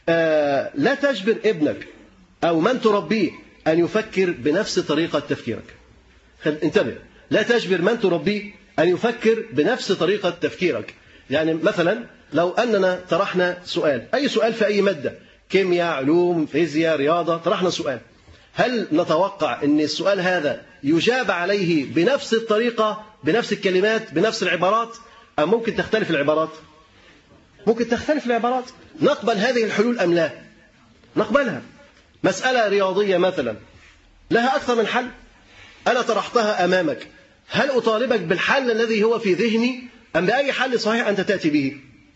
آه لا تجبر ابنك أو من تربيه أن يفكر بنفس طريقة تفكيرك. انتبه، لا تجبر من تربيه أن يفكر بنفس طريقة تفكيرك. يعني مثلا لو أننا طرحنا سؤال، أي سؤال في أي مادة، كيمياء، علوم، فيزياء، رياضة، طرحنا سؤال، هل نتوقع أن السؤال هذا يجاب عليه بنفس الطريقة، بنفس الكلمات، بنفس العبارات، أم ممكن تختلف العبارات؟ ممكن تختلف العبارات. نقبل هذه الحلول أم لا؟ نقبلها. مسألة رياضية مثلا لها أكثر من حل، أنا طرحتها أمامك، هل أطالبك بالحل الذي هو في ذهني أم بأي حل صحيح أنت تأتي به؟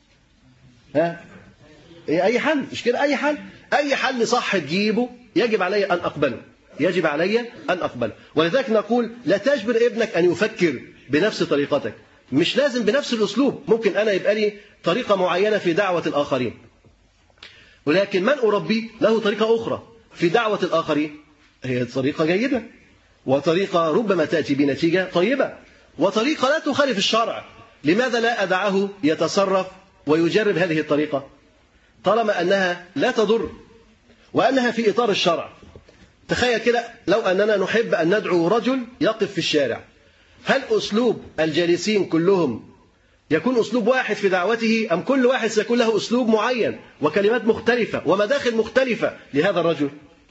ها؟ أي حل، مش كده؟ أي حل، أي حل صح تجيبه يجب علي أن أقبله، يجب علي أن أقبله. ولذلك نقول لا تجبر ابنك أن يفكر بنفس طريقتك، مش لازم بنفس الأسلوب، ممكن أنا يبقى لي طريقة معينة في دعوة الآخرين، ولكن من أربي له طريقة أخرى في دعوة الآخرين، هي طريقة جيدة وطريقة ربما تأتي بنتيجة طيبة وطريقة لا تخالف الشرع. لماذا لا أدعه يتصرف ويجرب هذه الطريقة طالما أنها لا تضر وأنها في إطار الشرع؟ تخيل كده لو أننا نحب أن ندعو رجل يقف في الشارع، هل أسلوب الجالسين كلهم يكون أسلوب واحد في دعوته أم كل واحد سيكون له أسلوب معين وكلمات مختلفة ومداخل مختلفة لهذا الرجل؟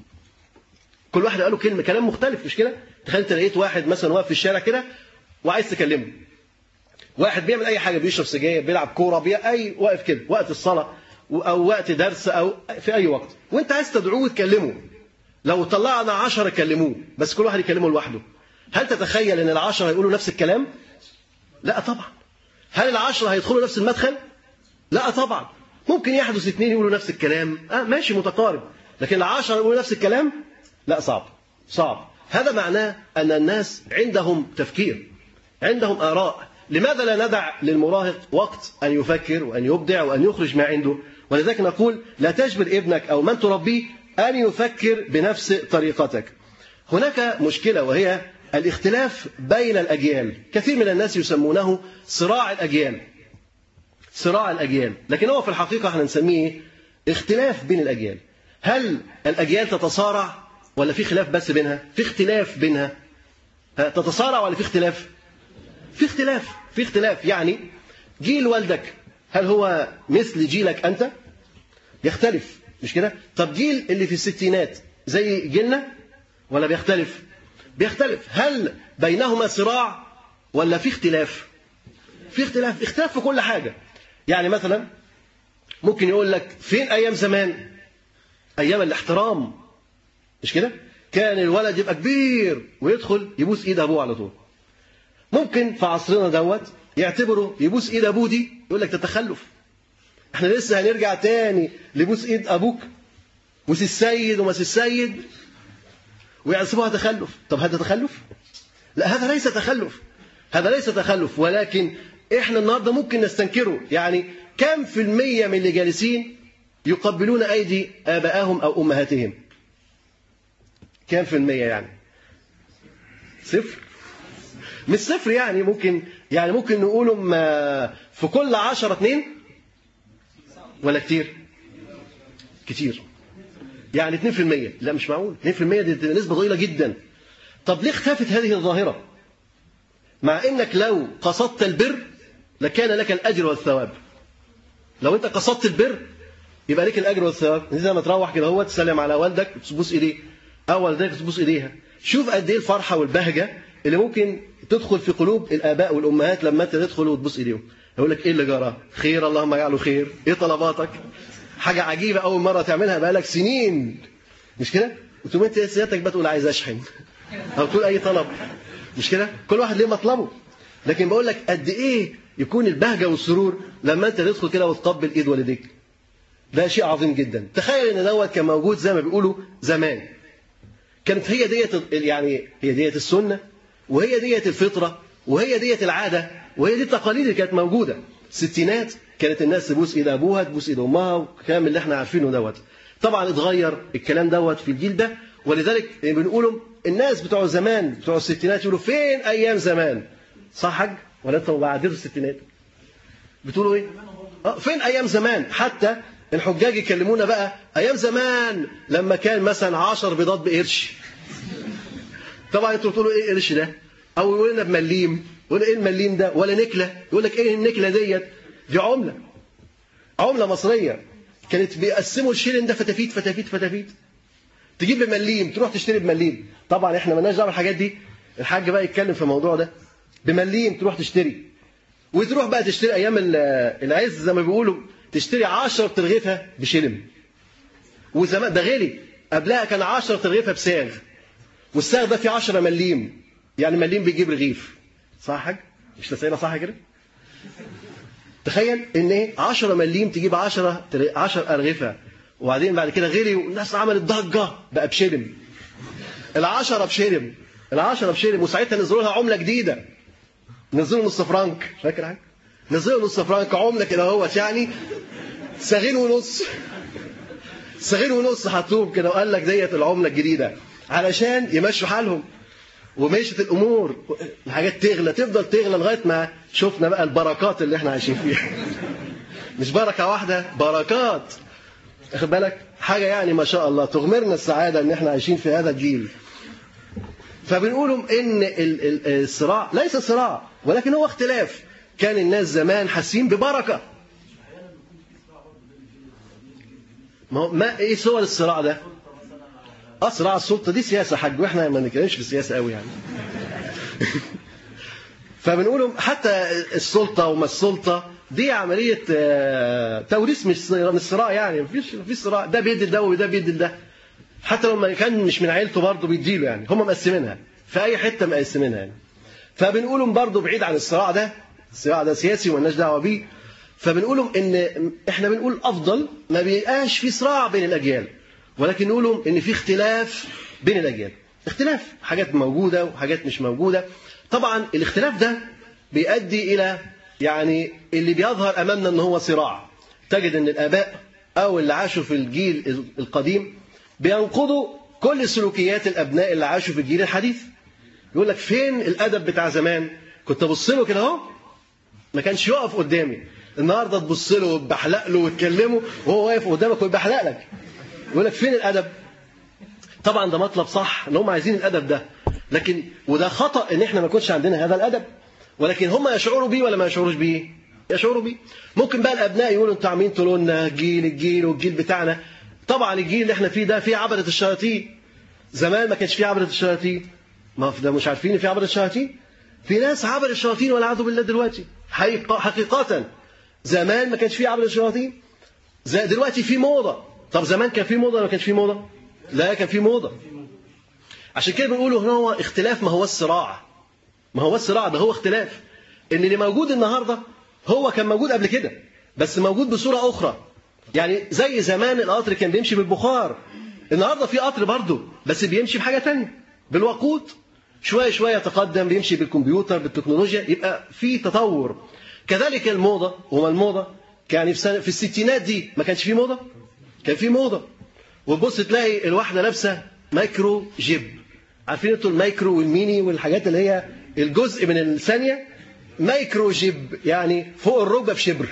كل واحد قاله كلمة كلام مختلف، مش كده؟ تخيل انت لقيت واحد مثلا واقف في الشارع كده وعايز تكلمه، واحد بيعمل أي حاجة، بيشرب سجاير، بيلعب كورة، بي أي واقف كده وقت الصلاة أو وقت درس أو في أي وقت، وأنت عايز تدعوه وتكلمه. لو طلعنا عشرة كلموه بس كل واحد يكلمه لوحده، هل تتخيل أن العشرة هيقولوا نفس الكلام؟ لا طبعا. هل العشرة هيدخلوا نفس المدخل؟ لا طبعا. ممكن يحدث اثنين يقولوا نفس الكلام، آه ماشي متقارب، لكن العشرة يقولوا نفس الكلام؟ لا، صعب صعب. هذا معناه أن الناس عندهم تفكير، عندهم آراء. لماذا لا ندع للمراهق وقت أن يفكر وأن يبدع وأن يخرج ما عنده؟ ولذلك نقول لا تجبر ابنك أو من تربيه أن يفكر بنفس طريقتك. هناك مشكلة وهي الاختلاف بين الأجيال. كثير من الناس يسمونه صراع الأجيال، صراع الأجيال، لكن هو في الحقيقة احنا نسميه اختلاف بين الأجيال. هل الأجيال تتصارع ولا في خلاف بس بينها؟ في اختلاف بينها. تتصارع ولا في اختلاف؟ في اختلاف، في اختلاف. يعني جيل والدك هل هو مثل جيلك أنت؟ يختلف، مش كده؟ طب جيل اللي في الستينات زي جيلنا ولا بيختلف؟ بيختلف. هل بينهما صراع ولا في اختلاف؟ في اختلاف، اختلاف في كل حاجة. يعني مثلا ممكن يقول لك فين أيام زمان؟ أيام الاحترام، مش كده؟ كان الولد يبقى كبير ويدخل يبوس إيد أبوه على طول. ممكن في عصرنا دوت يعتبروا يبوس ايد ابوه دي يقول لك ده تخلف. احنا لسه هنرجع تاني لبوس ايد ابوك، بوس السيد ومس السيد، ويحسبوها تخلف. طب هذا تخلف؟ لا، هذا ليس تخلف، هذا ليس تخلف، ولكن احنا النهارده ممكن نستنكره. يعني كم في المية من اللي جالسين يقبلون ايدي ابائهم او امهاتهم؟ كم في المية يعني؟ صفر؟ مش صفر يعني، ممكن يعني ممكن نقولهم في كل عشرة اتنين، ولا كتير؟ كتير. يعني اتنين في المية. لا مش معقول، اتنين في المية دي نسبة ضئيلة جدا. طب ليه اختفت هذه الظاهرة؟ مع انك لو قصدت البر لكان لك الاجر والثواب. لو انت قصدت البر يبقى لك الاجر والثواب. زي ما تروح كده هو تسلم على والدك تبوس ايديه، او والدتك تبوس ايديها. شوف قد ايه الفرحة والبهجة اللي ممكن تدخل في قلوب الآباء والأمهات لما أنت تدخل وتبص إليهم. يقول لك إيه اللي جرى؟ خير، اللهم اجعله خير. إيه طلباتك؟ حاجة عجيبة أول مرة تعملها بقالك سنين، مش كده؟ وتقوم أنت سيادتك بتقول عايز أشحن، أو تقول أي طلب، مش كده؟ كل واحد ليه مطلبه. لكن بقول لك قد إيه يكون البهجة والسرور لما أنت تدخل كده وتقبل إيد والديك. ده شيء عظيم جدا. تخيل إن دوت كان موجود زي ما بيقولوا زمان. كانت هي ديت يعني هي ديت السنة، وهي ديت الفطرة، وهي ديت العادة، وهي دي التقاليد اللي كانت موجودة. الستينات كانت الناس تبوس ايد ابوها، تبوس ايد امها، والكلام اللي احنا عارفينه دوت. طبعا اتغير الكلام دوت في الجيل ده، ولذلك بنقولوا الناس بتوع زمان بتوع الستينات يقولوا فين ايام زمان؟ صح حاج؟ ولا انتوا بعدين الستينات بتقولوا ايه؟ اه فين ايام زمان؟ حتى الحجاج يكلمونا بقى ايام زمان لما كان مثلا عشر بيضات بقرش. طبعا انتوا بتقولوا ايه قرش ده؟ او يقول لنا بمليم، يقول ايه المليم ده؟ ولا نكله، يقول لك ايه النكله ديت؟ دي عمله، عمله مصريه. كانت بيقسموا الشيلين ده فتافيت فتافيت فتافيت. تجيب بمليم تروح تشتري بمليم. طبعا احنا مالناش دعوه بالحاجات دي، الحاج بقى يتكلم في الموضوع ده. بمليم تروح تشتري، وتروح بقى تشتري ايام العز زي ما بيقولوا تشتري عشرة ترغيفه بشلم. وزمان ده غالي، قبلها كان عشرة ترغيفه بساغ، والساغ ده فيه عشرة مليم، يعني مليم بيجيب رغيف. صح يا حاج؟ مش تسألها صح كده؟ تخيل ان ايه عشرة مليم تجيب عشرة عشرة ارغفه، وبعدين بعد كده غلي والناس عملت ضجه بقى بشلم. العشرة بشلم، العشرة بشلم، وساعتها نزلوا لها عمله جديده. نزلوا نص فرنك، فاكر حاجه؟ نزلوا نص فرنك عمله كده اهوت، يعني ساغين ونص. ساغين ونص حطوهم كده وقال لك ديت العمله الجديده علشان يمشوا حالهم. ومشيت الامور، الحاجات تغلى تفضل تغلى لغايه ما شفنا بقى البركات اللي احنا عايشين فيها. مش بركه واحده، بركات. واخد بالك؟ حاجه يعني ما شاء الله تغمرنا السعاده ان احنا عايشين في هذا الجيل. فبنقولوا ان الصراع ليس صراع، ولكن هو اختلاف. كان الناس زمان حاسين ببركه. ما, ما ايه صور الصراع ده؟ أسرع السلطة دي سياسة حاج، وإحنا ما نتكلمش في السياسة قوي يعني. فبنقولهم حتى السلطة وما السلطة دي عملية توريث مش مش صراع، يعني مفيش مفيش صراع، ده بيدي ده وده بيدي ده. حتى لو ما كان مش من عيلته برضه بيديله، يعني هم مقسمينها في أي حتة مقسمينها يعني. فبنقولهم برضه بعيد عن الصراع ده، الصراع ده سياسي ومالناش دعوة بيه. فبنقولهم إن إحنا بنقول أفضل ما بيبقاش في صراع بين الأجيال، ولكن نقولهم ان في اختلاف بين الاجيال. اختلاف حاجات موجوده وحاجات مش موجوده. طبعا الاختلاف ده بيؤدي الى يعني اللي بيظهر امامنا ان هو صراع. تجد ان الاباء او اللي عاشوا في الجيل القديم بينقضوا كل سلوكيات الابناء اللي عاشوا في الجيل الحديث. يقول لك فين الادب بتاع زمان؟ كنت ابص له كده اهو ما كانش يقف قدامي. النهارده تبص له وتبحلق له وتكلمه وهو واقف قدامك ويبحلق لك. يقول لك فين الادب؟ طبعا ده مطلب صح ان هم عايزين الادب ده، لكن وده خطا ان احنا ما يكونش عندنا هذا الادب، ولكن هم يشعروا بيه ولا ما يشعروش بيه؟ يشعروا بيه. ممكن بقى الابناء يقولوا انتوا عاملين تقولوا لنا جيل الجيل والجيل بتاعنا. طبعا الجيل اللي احنا فيه ده فيه عبده الشياطين. زمان ما كانش فيه عبده الشياطين. ما ده مش عارفين في عبده الشياطين؟ في ناس عبد الشياطين والعياذ بالله دلوقتي حقيقه. زمان ما كانش فيه عبده الشياطين، دلوقتي في موضه. طب زمان كان في موضه ولا ما كانش في موضه؟ لا كان في موضه. عشان كده بنقولوا هنا هو اختلاف، ما هو الصراع. ما هو الصراع ده هو اختلاف. ان اللي موجود النهارده هو كان موجود قبل كده، بس موجود بصوره اخرى. يعني زي زمان القطر كان بيمشي بالبخار، النهارده في قطر برضه بس بيمشي بحاجه ثانيه، بالوقود. شويه شويه تقدم، بيمشي بالكمبيوتر بالتكنولوجيا، يبقى في تطور. كذلك الموضه، وما الموضه يعني في, سنة في الستينات دي ما كانش في موضه، كان في موضه. وتبص تلاقي الواحده لابسه مايكرو جيب. عارفين انتوا المايكرو والميني والحاجات اللي هي الجزء من الثانيه؟ مايكرو جيب يعني فوق الركبه بشبر.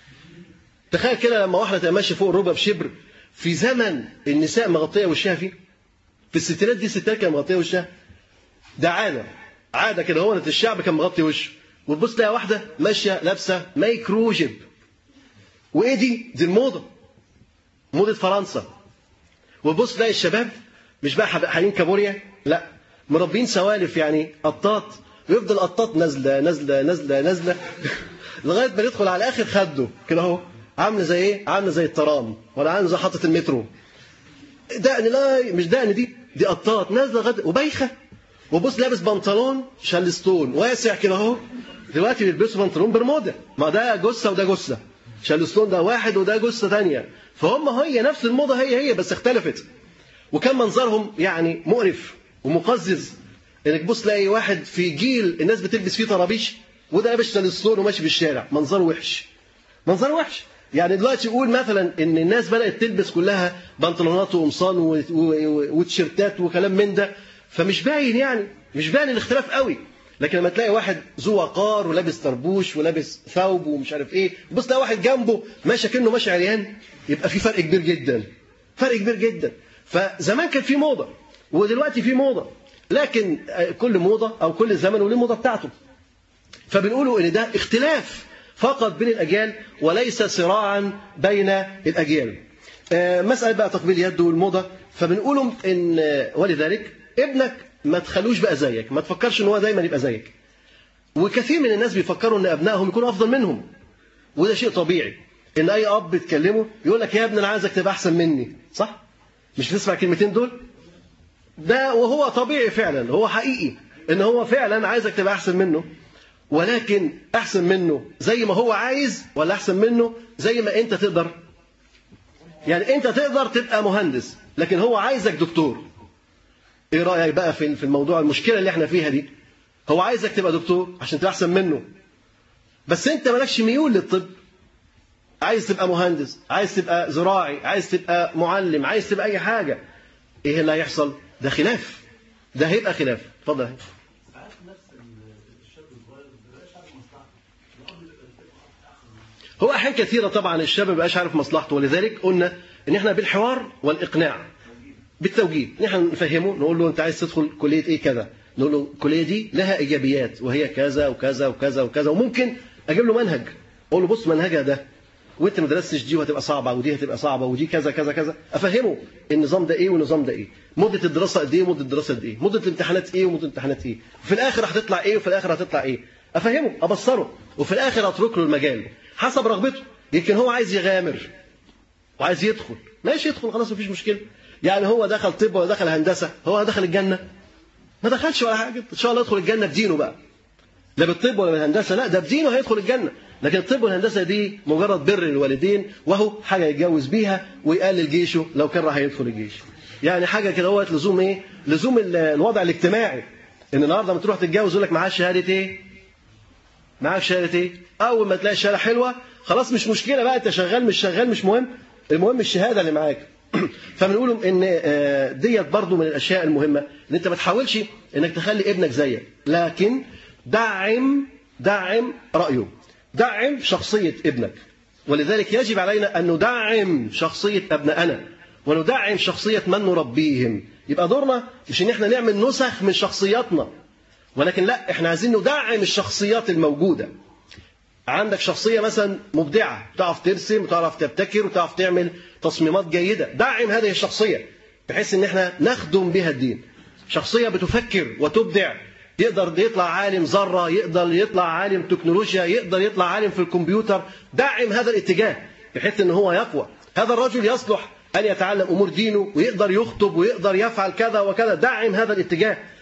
تخيل كده لما واحده تبقى ماشيه فوق الركبه بشبر في زمن النساء مغطيه وشها فيه. في الستينات دي الستات كانت مغطيه وشها، ده عاده عاده كده، هو الشعب كان مغطي وشه. وتبص تلاقي واحده ماشيه لابسه مايكرو جيب. وايه دي؟ دي الموضه، موضه فرنسا. وتبص تلاقي الشباب مش بقى حالين كابوريا، لا، مربين سوالف يعني قطاط، ويفضل قطاط نازله نازله نازله نازله لغايه ما يدخل على اخر خده كده اهو، عامله زي ايه؟ عامله زي الترام، ولا عامله زي حاطه المترو. دقن، لا مش دقن، دي دي قطاط نازله لغايه وبايخه. وبص لابس بنطلون شالستون واسع كده اهو. دلوقتي بيلبسوا بنطلون برمودا، ما ده جثه وده جثه. شالستون ده واحد وده جثه ثانيه، فهم هي نفس الموضه هي هي بس اختلفت. وكان منظرهم يعني مقرف ومقزز، انك بص تلاقي واحد في جيل الناس بتلبس فيه طرابيش، وده لابس شالستون وماشي في الشارع، منظره وحش، منظره وحش. يعني دلوقتي يقول مثلا ان الناس بدات تلبس كلها بنطلونات وقمصان وتيشيرتات وكلام من ده، فمش باين يعني مش باين الاختلاف قوي. لكن لما تلاقي واحد ذو وقار ولابس طربوش ولابس ثوب ومش عارف ايه، بص تلاقي واحد جنبه ماشي كأنه ماشي عريان، يبقى في فرق كبير جدا، فرق كبير جدا. فزمان كان في موضه ودلوقتي في موضه، لكن كل موضه او كل زمن وليه موضه بتاعته. فبنقولوا ان ده اختلاف فقط بين الاجيال وليس صراعا بين الاجيال. مساله بقى تقبيل اليد والموضه، فبنقولوا ان ولذلك ابنك ما تخلوش بقى زيك، ما تفكرش ان هو دايما يبقى زيك. وكثير من الناس بيفكروا ان ابنائهم يكونوا افضل منهم، وده شيء طبيعي. ان اي اب بتكلمه يقول لك يا ابني انا عايزك تبقى احسن مني، صح؟ مش بتسمع الكلمتين دول؟ ده وهو طبيعي فعلا، هو حقيقي ان هو فعلا عايزك تبقى احسن منه. ولكن احسن منه زي ما هو عايز ولا احسن منه زي ما انت تقدر؟ يعني انت تقدر تبقى مهندس لكن هو عايزك دكتور. ايه رايك بقى في في الموضوع المشكله اللي احنا فيها دي؟ هو عايزك تبقى دكتور عشان تبقى احسن منه، بس انت مالكش ميول للطب، عايز تبقى مهندس، عايز تبقى زراعي، عايز تبقى معلم، عايز تبقى اي حاجه. ايه اللي هيحصل؟ ده خلاف، ده هيبقى خلاف. اتفضل. هو احيان كثيره طبعا الشاب ما بقاش عارف مصلحته، ولذلك قلنا ان احنا بالحوار والاقناع بالتوجيه، نحن نفهمه، نقول له انت عايز تدخل كليه ايه كذا، نقول له الكليه دي لها ايجابيات وهي كذا وكذا وكذا وكذا، وممكن اجيب له منهج اقول له بص منهجها ده، وانت ما درستش دي وهتبقى صعبه ودي هتبقى صعبه ودي كذا كذا كذا. افهمه النظام ده ايه والنظام ده ايه، مده الدراسه قد ايه ومده الدراسه قد ايه، مده الامتحانات ايه ومده الامتحانات ايه، وفي الاخر هتطلع ايه وفي الاخر هتطلع ايه. افهمه، ابصره، وفي الاخر اترك له المجال حسب رغبته. يمكن هو عايز يغامر وعايز يدخل، ماشي يدخل خلاص مفيش مشكله. يعني هو دخل طب ولا دخل هندسه؟ هو دخل الجنه؟ ما دخلش ولا حاجه. ان شاء الله يدخل الجنه بدينه بقى، لا بالطب ولا بالهندسه، لا ده بدينه هيدخل الجنه. لكن الطب والهندسه دي مجرد بر الوالدين، وهو حاجه يتجوز بيها ويقلل جيشه لو كان راح يدخل الجيش. يعني حاجه كده هو لزوم ايه؟ لزوم الوضع الاجتماعي. ان النهارده لما تروح تتجوز يقول لك معاك شهاده ايه؟ معاك شهاده ايه؟ اول ما تلاقي الشهاده حلوه خلاص مش مشكله بقى، انت شغال مش شغال مش مهم، المهم الشهاده اللي معاك. فبنقول ان ديت برضو من الاشياء المهمه، ان انت ما تحاولش انك تخلي ابنك زيك، لكن دعم دعم رايه، دعم شخصيه ابنك. ولذلك يجب علينا ان ندعم شخصيه ابنائنا وندعم شخصيه من نربيهم. يبقى دورنا مش ان احنا نعمل نسخ من شخصياتنا، ولكن لا، احنا عايزين ندعم الشخصيات الموجوده. عندك شخصيه مثلا مبدعه، تعرف ترسم وتعرف تبتكر وتعرف تعمل تصميمات جيده، دعم هذه الشخصيه بحيث ان احنا نخدم بها الدين. شخصيه بتفكر وتبدع، يقدر يطلع عالم ذره، يقدر يطلع عالم تكنولوجيا، يقدر يطلع عالم في الكمبيوتر، دعم هذا الاتجاه بحيث ان هو يقوى. هذا الرجل يصلح ان يتعلم امور دينه ويقدر يخطب ويقدر يفعل كذا وكذا، دعم هذا الاتجاه.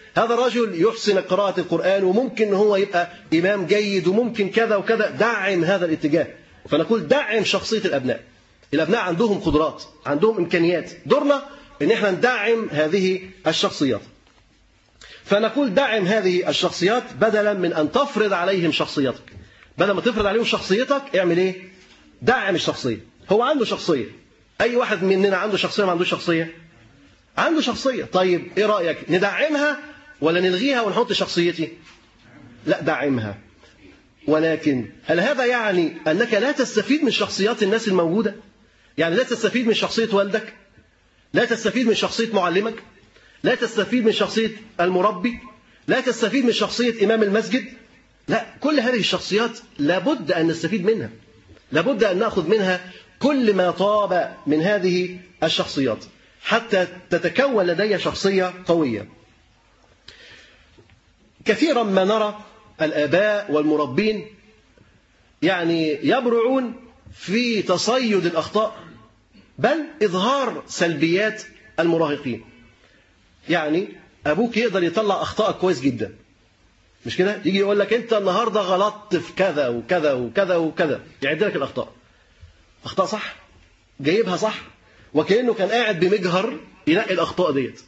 هذا الرجل يحسن قراءة القرآن وممكن هو يبقى إمام جيد وممكن كذا وكذا، دعم هذا الاتجاه. فنقول دعم شخصية الأبناء. الأبناء عندهم قدرات، عندهم إمكانيات، دورنا إن احنا ندعم هذه الشخصيات. فنقول دعم هذه الشخصيات بدلا من أن تفرض عليهم شخصيتك. بدل ما تفرض عليهم شخصيتك اعمل إيه؟ دعم الشخصية. هو عنده شخصية، أي واحد مننا عنده شخصية ما عندوش شخصية؟ عنده شخصية. طيب إيه رأيك؟ ندعمها ولا نلغيها ونحط شخصيتي؟ لا، دعمها. ولكن هل هذا يعني أنك لا تستفيد من شخصيات الناس الموجودة؟ يعني لا تستفيد من شخصية والدك؟ لا تستفيد من شخصية معلمك؟ لا تستفيد من شخصية المربي؟ لا تستفيد من شخصية إمام المسجد؟ لا، كل هذه الشخصيات لابد أن نستفيد منها، لابد أن نأخذ منها كل ما طاب من هذه الشخصيات حتى تتكون لدي شخصية قوية. كثيرا ما نرى الآباء والمربين يعني يبرعون في تصيد الأخطاء بل إظهار سلبيات المراهقين. يعني أبوك يقدر يطلع أخطاء كويس جدا، مش كده؟ يجي يقول لك أنت النهاردة غلطت في كذا وكذا وكذا وكذا، يعد لك الأخطاء. أخطاء صح، جايبها صح، وكأنه كان قاعد بمجهر ينقي الأخطاء ديت.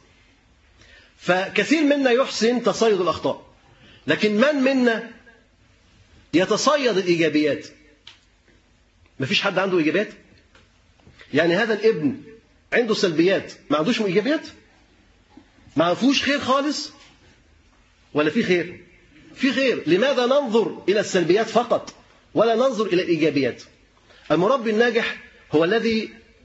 فكثير منا يحسن تصيد الأخطاء، لكن من منا يتصيد الإيجابيات؟ مفيش حد عنده إيجابيات؟ يعني هذا الابن عنده سلبيات، ما عندوش إيجابيات؟ ما فيهوش خير خالص؟ ولا في خير؟ في خير. لماذا ننظر إلى السلبيات فقط ولا ننظر إلى الإيجابيات؟ المربي الناجح هو الذي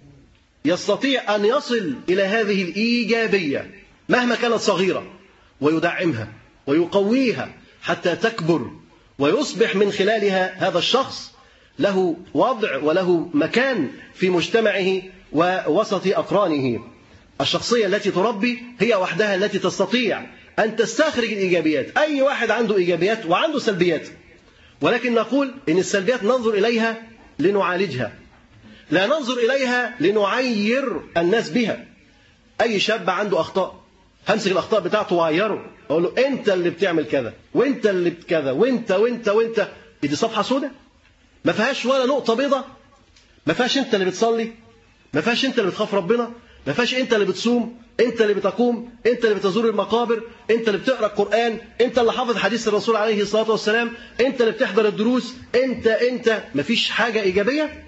يستطيع أن يصل إلى هذه الإيجابية مهما كانت صغيرة ويدعمها ويقويها حتى تكبر ويصبح من خلالها هذا الشخص له وضع وله مكان في مجتمعه ووسط أقرانه. الشخصية التي تربي هي وحدها التي تستطيع أن تستخرج الإيجابيات. أي واحد عنده إيجابيات وعنده سلبيات، ولكن نقول إن السلبيات ننظر إليها لنعالجها، لا ننظر إليها لنعير الناس بها. أي شاب عنده أخطاء همسك الأخطاء بتاعته وعيره، أقول له أنت اللي بتعمل كذا وأنت اللي كذا وأنت وأنت وأنت. دي صفحة سوداء ما فيهاش ولا نقطة بيضة، ما فيهاش أنت اللي بتصلي، ما فيهاش أنت اللي بتخاف ربنا، ما فيهاش أنت اللي بتصوم، أنت اللي بتقوم، أنت اللي بتزور المقابر، أنت اللي بتقرأ القرآن، أنت اللي حافظ حديث الرسول عليه الصلاة والسلام، أنت اللي بتحضر الدروس، أنت أنت ما فيش حاجة إيجابية.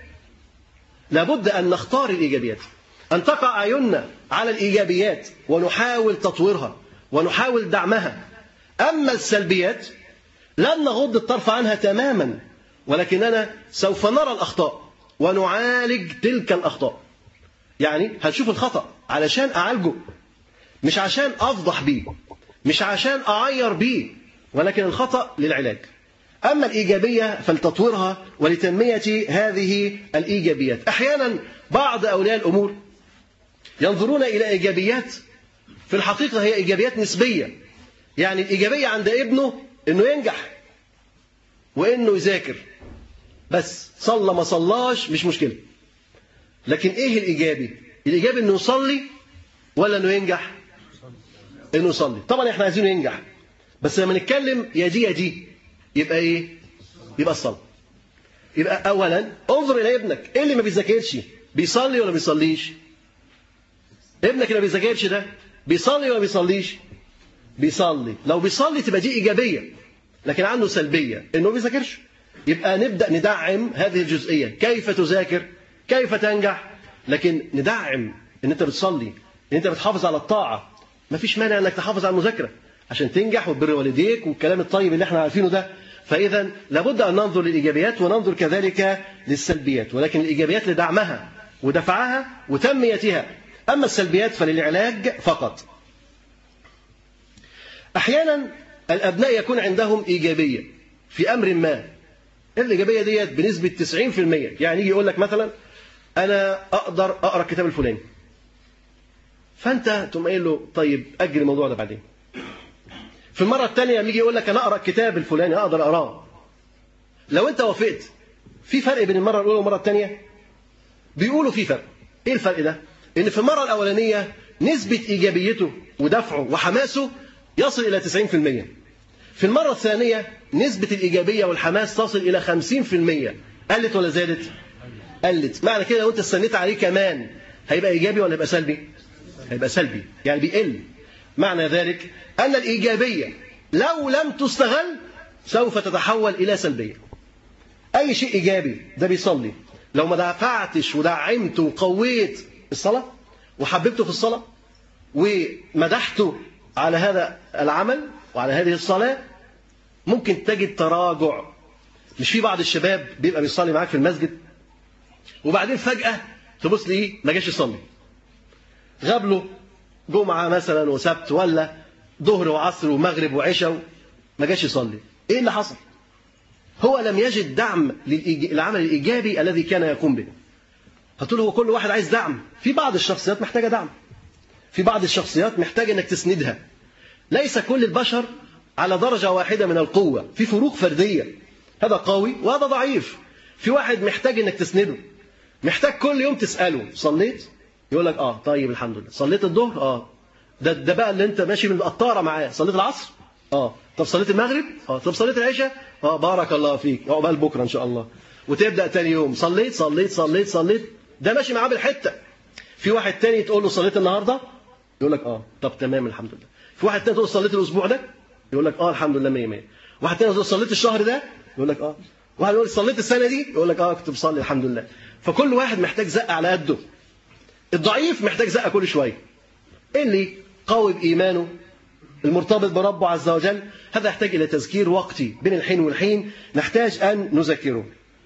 لابد أن نختار الإيجابيات، أن تقع أعيننا على الإيجابيات ونحاول تطويرها ونحاول دعمها. أما السلبيات لن نغض الطرف عنها تماما، ولكننا سوف نرى الأخطاء ونعالج تلك الأخطاء. يعني هنشوف الخطأ علشان أعالجه، مش عشان أفضح بيه، مش عشان أعير بيه، ولكن الخطأ للعلاج. أما الإيجابية فلتطويرها ولتنمية هذه الإيجابيات. أحيانا بعض أولياء الأمور ينظرون إلى إيجابيات في الحقيقة هي إيجابيات نسبية. يعني الإيجابية عند ابنه إنه ينجح وإنه يذاكر بس، صلى ما صلاش مش مشكلة. لكن إيه الإيجابي؟ الإيجابي إنه يصلي ولا إنه ينجح؟ إنه يصلي. طبعا إحنا عايزينه ينجح، بس لما نتكلم يا دي يا دي يبقى إيه؟ يبقى الصلاة. يبقى أولا انظر إلى ابنك، إيه اللي ما بيذاكرش؟ بيصلي ولا بيصليش؟ ابنك اللي ما بيذاكرش ده بيصلي ولا بيصليش؟ بيصلي. لو بيصلي تبقى دي إيجابية، لكن عنده سلبية إنه ما بيذاكرش. يبقى نبدأ ندعم هذه الجزئية، كيف تذاكر، كيف تنجح، لكن ندعم إن أنت بتصلي، إن أنت بتحافظ على الطاعة. ما فيش مانع إنك تحافظ على المذاكرة عشان تنجح وتبر والديك والكلام الطيب اللي احنا عارفينه ده. فإذا لابد أن ننظر للإيجابيات وننظر كذلك للسلبيات، ولكن الإيجابيات لدعمها ودفعها وتنميتها، أما السلبيات فللعلاج فقط. أحيانا الأبناء يكون عندهم إيجابية في أمر ما، الإيجابية ديت بنسبة تسعين في المية. يعني يجي يقول لك مثلا أنا أقدر أقرأ الكتاب الفلاني، فأنت تقوم قايل له طيب أجل الموضوع ده بعدين. في المرة الثانية يجي يقول لك أنا أقرأ الكتاب الفلاني أقدر أقراه. لو أنت وافقت، في فرق بين المرة الأولى والمرة الثانية؟ بيقولوا في فرق. إيه الفرق ده؟ إن في المرة الأولانية نسبة إيجابيته ودفعه وحماسه يصل إلى تسعين في المية. في المرة الثانية نسبة الإيجابية والحماس تصل إلى خمسين في المية. قلت ولا زادت؟ قلت. معنى كده لو أنت استنيت عليه كمان هيبقى إيجابي ولا هيبقى سلبي؟ هيبقى سلبي، يعني بيقل. معنى ذلك أن الإيجابية لو لم تستغل سوف تتحول إلى سلبية. أي شيء إيجابي ده بيصلي، لو ما دفعتش ودعمته وقويت الصلاة وحببته في الصلاة ومدحته على هذا العمل وعلى هذه الصلاة، ممكن تجد تراجع. مش في بعض الشباب بيبقى بيصلي معاك في المسجد وبعدين فجأة تبص ليه ما جاش يصلي، غاب له جمعة مثلا وسبت ولا ظهر وعصر ومغرب وعشاء ما جاش يصلي. ايه اللي حصل؟ هو لم يجد دعم للعمل الإيجابي الذي كان يقوم به. هتقول هو كل واحد عايز دعم؟ في بعض الشخصيات محتاجة دعم، في بعض الشخصيات محتاجة انك تسندها. ليس كل البشر على درجة واحدة من القوة، في فروق فردية، هذا قوي وهذا ضعيف. في واحد محتاج انك تسنده، محتاج كل يوم تسأله صليت؟ يقول لك اه طيب الحمد لله. صليت الظهر؟ اه. ده ده بقى اللي انت ماشي بالقطاره معاه. صليت العصر؟ اه. طب صليت المغرب؟ اه. طب صليت العشاء؟ اه. بارك الله فيك، عقبال بكره ان شاء الله. وتبدا تاني يوم صليت صليت صليت صليت. ده ماشي معاه بالحته. في واحد تاني تقول له صليت النهارده؟ يقول لك اه. طب تمام الحمد لله. في واحد تاني تقول له صليت الاسبوع ده؟ يقول لك اه الحمد لله مية مية. واحد تاني يقول صليت الشهر ده؟ يقول لك اه. واحد يقول صليت السنه دي؟ يقول لك اه كنت بصلي الحمد لله. فكل واحد محتاج زقه على قده. الضعيف محتاج زقه كل شويه. اللي قوي بإيمانه المرتبط بربه عز وجل هذا يحتاج إلى تذكير وقتي بين الحين والحين، نحتاج أن نذكره.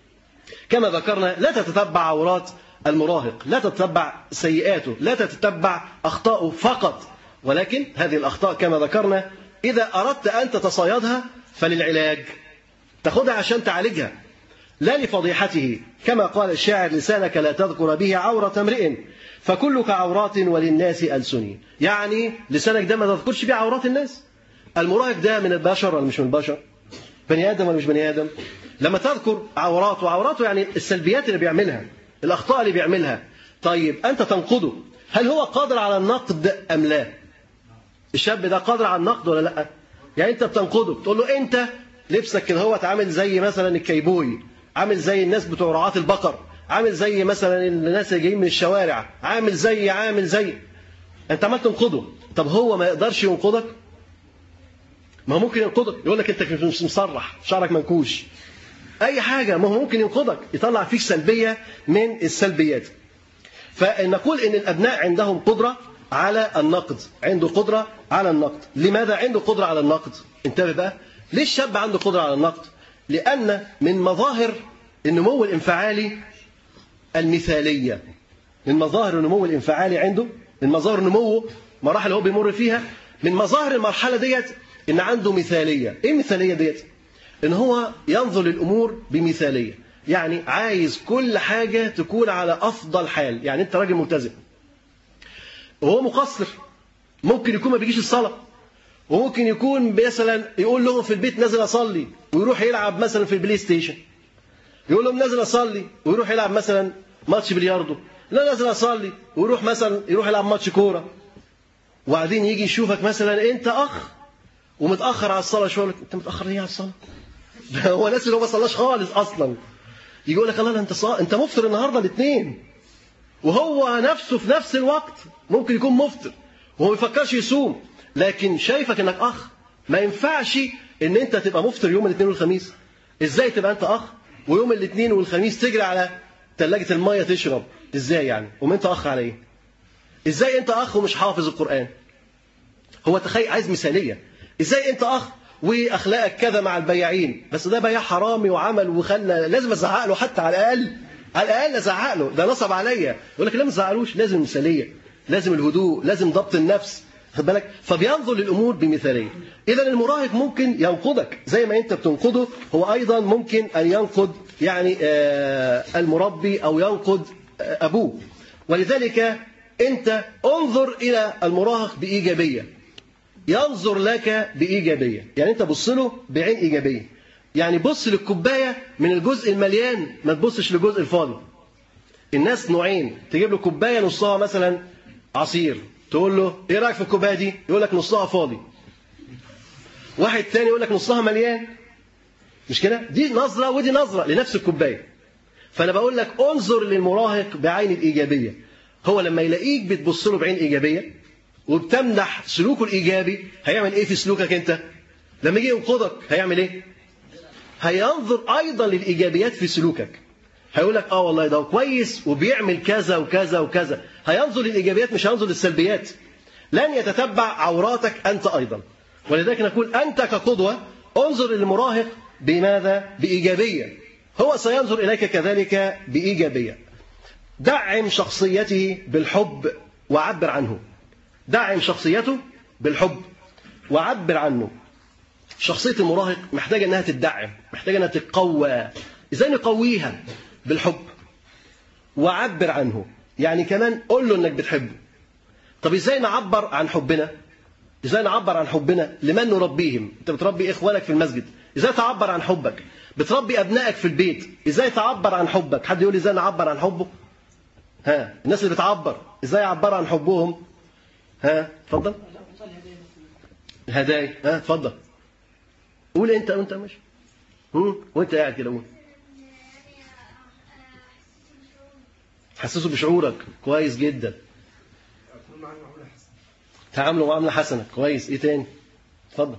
كما ذكرنا لا تتتبع عورات المراهق، لا تتتبع سيئاته، لا تتتبع أخطاؤه فقط، ولكن هذه الأخطاء كما ذكرنا إذا أردت أن تتصيدها فللعلاج، تاخدها عشان تعالجها لا لفضيحته. كما قال الشاعر لسانك لا تذكر به عورة امرئ فكلك عورات وللناس ألسني. يعني لسانك ده ما تذكرش بيه عورات الناس. المراهق ده من البشر ولا مش من البشر؟ بني آدم ولا مش بني آدم؟ لما تذكر عوراته، عوراته يعني السلبيات اللي بيعملها، الأخطاء اللي بيعملها، طيب أنت تنقده، هل هو قادر على النقد أم لا؟ الشاب ده قادر على النقد ولا لا؟ يعني أنت بتنقده بتقول له أنت لبسك كده هو عامل زي مثلا الكيبوي، عامل زي الناس بتوع رعاة البقر، عامل زي مثلا الناس اللي جايين من الشوارع، عامل زي عامل زي انت عمال تنقده. طب هو ما يقدرش ينقدك؟ ما هو ممكن ينقدك، يقول لك انت مش مصرح، شعرك منكوش، اي حاجه. ما هو ممكن ينقدك، يطلع فيك سلبيه من السلبيات. فنقول ان الابناء عندهم قدره على النقد، عنده قدره على النقد. لماذا عنده قدره على النقد؟ انتبه بقى، ليه الشاب عنده قدره على النقد؟ لان من مظاهر النمو الانفعالي المثالية، من مظاهر النمو الانفعالي عنده، من مظاهر نموه مراحل هو بيمر فيها، من مظاهر المرحلة ديت إن عنده مثالية. إيه المثالية ديت؟ إن هو ينظر للأمور بمثالية، يعني عايز كل حاجة تكون على أفضل حال. يعني أنت راجل ملتزم وهو مقصر، ممكن يكون ما بيجيش الصلاة، وممكن يكون مثلا يقول لهم في البيت نازل أصلي ويروح يلعب مثلا في البلاي ستيشن، يقول لهم نازل أصلي ويروح يلعب مثلا ماتش بلياردو، لا نازل أصلي ويروح مثلا يروح يلعب ماتش كورة. وبعدين يجي يشوفك مثلا أنت أخ ومتأخر على الصلاة شوية، لك أنت متأخر ليه على الصلاة؟ هو ناس اللي هو ما صلاش خالص أصلا، يجي يقول لك الله أنت صا... أنت مفطر النهاردة الاثنين، وهو نفسه في نفس الوقت ممكن يكون مفطر وهو ما بيفكرش يصوم، لكن شايفك إنك أخ. ما ينفعش إن أنت تبقى مفطر يوم الاثنين والخميس. إزاي تبقى أنت أخ ويوم الاثنين والخميس تجري على ثلاجة المية تشرب؟ ازاي يعني؟ وما انت اخ عليه؟ ازاي انت اخ ومش حافظ القرآن؟ هو تخيل عايز مثالية. ازاي انت اخ واخلاقك كذا مع البياعين، بس ده بياع حرامي وعمل وخلى لازم ازعق له، حتى على الاقل على الاقل ازعق له، ده نصب عليا. يقول لك لا ما تزعقلوش، لازم المثالية، لازم الهدوء، لازم ضبط النفس، خد بالك. فبينظر للامور بمثالية. اذا المراهق ممكن ينقدك زي ما انت بتنقده، هو ايضا ممكن ان ينقد يعني المربي او ينقد ابوه. ولذلك انت انظر الى المراهق بايجابيه، ينظر لك بايجابيه، يعني انت بص له بعين ايجابيه. يعني بص للكوبايه من الجزء المليان، ما تبصش للجزء الفاضي. الناس نوعين، تجيب له كوبايه نصها مثلا عصير، تقول له ايه رايك في الكوبايه دي؟ يقول لك نصها فاضي. واحد تاني يقول لك نصها مليان، مش كده؟ دي نظرة ودي نظرة لنفس الكوباية. فأنا بقول لك انظر للمراهق بعين الإيجابية. هو لما يلاقيك بتبص له بعين إيجابية وبتمدح سلوكه الإيجابي، هيعمل إيه في سلوكك أنت؟ لما يجي ينقضك هيعمل إيه؟ هينظر أيضا للإيجابيات في سلوكك. هيقول لك آه والله ده كويس وبيعمل كذا وكذا وكذا. هينظر للإيجابيات مش هينظر للسلبيات. لن يتتبع عوراتك أنت أيضا. ولذلك نقول أنت كقدوة انظر للمراهق بماذا؟ بإيجابية. هو سينظر إليك كذلك بإيجابية. دعم شخصيته بالحب وعبر عنه. دعم شخصيته بالحب وعبر عنه. شخصية المراهق محتاجة أنها تدعم، محتاجة أنها تقوى. إزاي نقويها؟ بالحب وعبر عنه. يعني كمان قول له أنك بتحبه. طب إزاي نعبر عن حبنا؟ إزاي نعبر عن حبنا لمن نربيهم؟ أنت بتربي إخوانك في المسجد، إزاي تعبر عن حبك؟ بتربي أبنائك في البيت، إزاي تعبر عن حبك؟ حد يقول لي إزاي نعبر عن حبه؟ ها، الناس اللي بتعبر إزاي يعبر عن حبهم؟ ها، اتفضل. هدايا. ها، اتفضل. قول أنت وأنت ماشي. هم، وأنت قاعد كده قول. حسسه بشعورك، كويس جدا. تعامله معاملة حسنة، كويس. إيه تاني؟ اتفضل.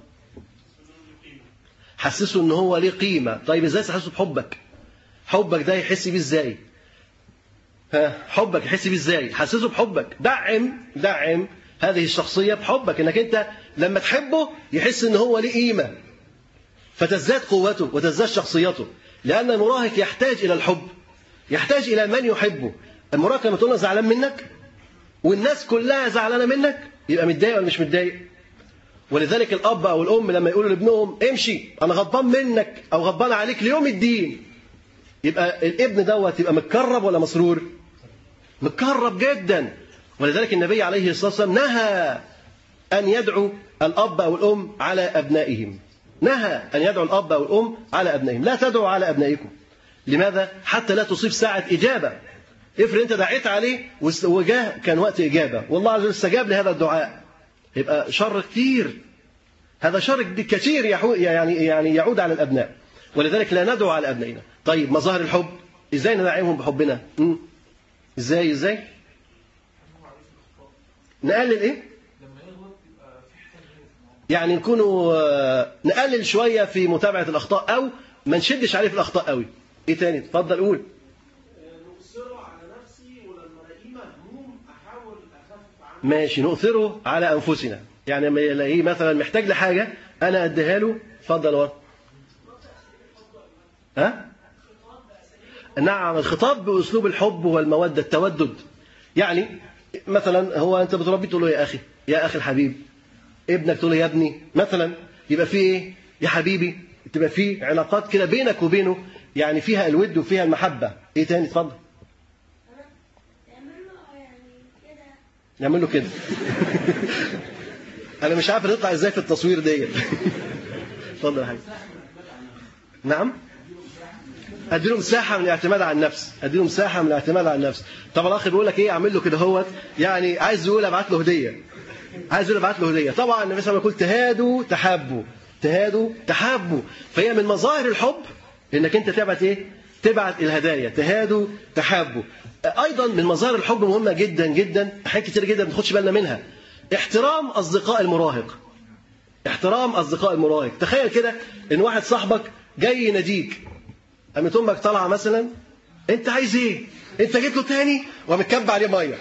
حسسه إن هو ليه قيمة. طيب إزاي تحسسه بحبك؟ حبك ده يحس بيه إزاي؟ ها، حبك يحس بيه إزاي؟ حسسه بحبك. دعم دعم هذه الشخصية بحبك، إنك أنت لما تحبه يحس إن هو ليه قيمة، فتزداد قوته وتزداد شخصيته. لأن المراهق يحتاج إلى الحب، يحتاج إلى من يحبه. المراهق لما تقول زعلان منك والناس كلها زعلانة منك يبقى متضايق ولا مش متضايق؟ ولذلك الأب أو الأم لما يقولوا لابنهم امشي أنا غضبان منك أو غضبان عليك ليوم الدين، يبقى الابن دوت يبقى متكرب ولا مسرور؟ متكرب جدا. ولذلك النبي عليه الصلاة والسلام نهى أن يدعو الأب أو الأم على أبنائهم. نهى أن يدعو الأب أو الأم على أبنائهم. لا تدعوا على أبنائكم. لماذا؟ حتى لا تصيب ساعة إجابة. افرض أنت دعيت عليه وجاه كان وقت إجابة والله عز وجل استجاب لهذا الدعاء، يبقى شر كتير. هذا شر كثير يعني يعني يعود على الأبناء. ولذلك لا ندعو على أبنائنا. طيب مظاهر الحب إزاي ندعمهم بحبنا؟ م? إزاي إزاي؟ نقلل إيه؟ يعني نكونوا نقلل شوية في متابعة الأخطاء أو ما نشدش عليه في الأخطاء قوي. إيه تاني؟ تفضل قول. نؤثره على نفسي ولما الاقيه مهموم احاول اخفف عنه. ماشي، نؤثره على أنفسنا. يعني لما يلاقيه مثلا محتاج لحاجة أنا أديها له. اتفضل ورا. ها؟ نعم، الخطاب بأسلوب الحب والمودة التودد. يعني مثلا هو أنت بتربي تقول له يا أخي، يا أخي الحبيب. ابنك تقول له يا ابني مثلا. يبقى فيه إيه؟ يا حبيبي. تبقى فيه علاقات كده بينك وبينه، يعني فيها الود وفيها المحبة. إيه تاني؟ اتفضل. نعمل له كده. أنا مش عارف نطلع إزاي في التصوير دي. اتفضل يا حبيبي. نعم. أديله مساحة من الاعتماد على النفس. أديله مساحة من الاعتماد على النفس. طب الأخ بيقول لك إيه؟ أعمل له كده هوت، يعني عايز يقول أبعت له هدية. عايز يقول أبعت له هدية. طبعا النبي صلى الله عليه وسلم يقول تهادوا تحابوا، تهادوا تحابوا. فهي من مظاهر الحب إنك أنت تبعت إيه؟ تبعت الهدايا. تهادوا تحابوا. أيضا من مظاهر الحب مهمة جدا جدا، حاجات كتير جدا ما بناخدش بالنا منها. احترام أصدقاء المراهق. احترام أصدقاء المراهق. تخيل كده إن واحد صاحبك جاي يناديك، قامت امك طالعه مثلا، انت عايز ايه؟ انت جيت له تاني ومتكب عليه ميه.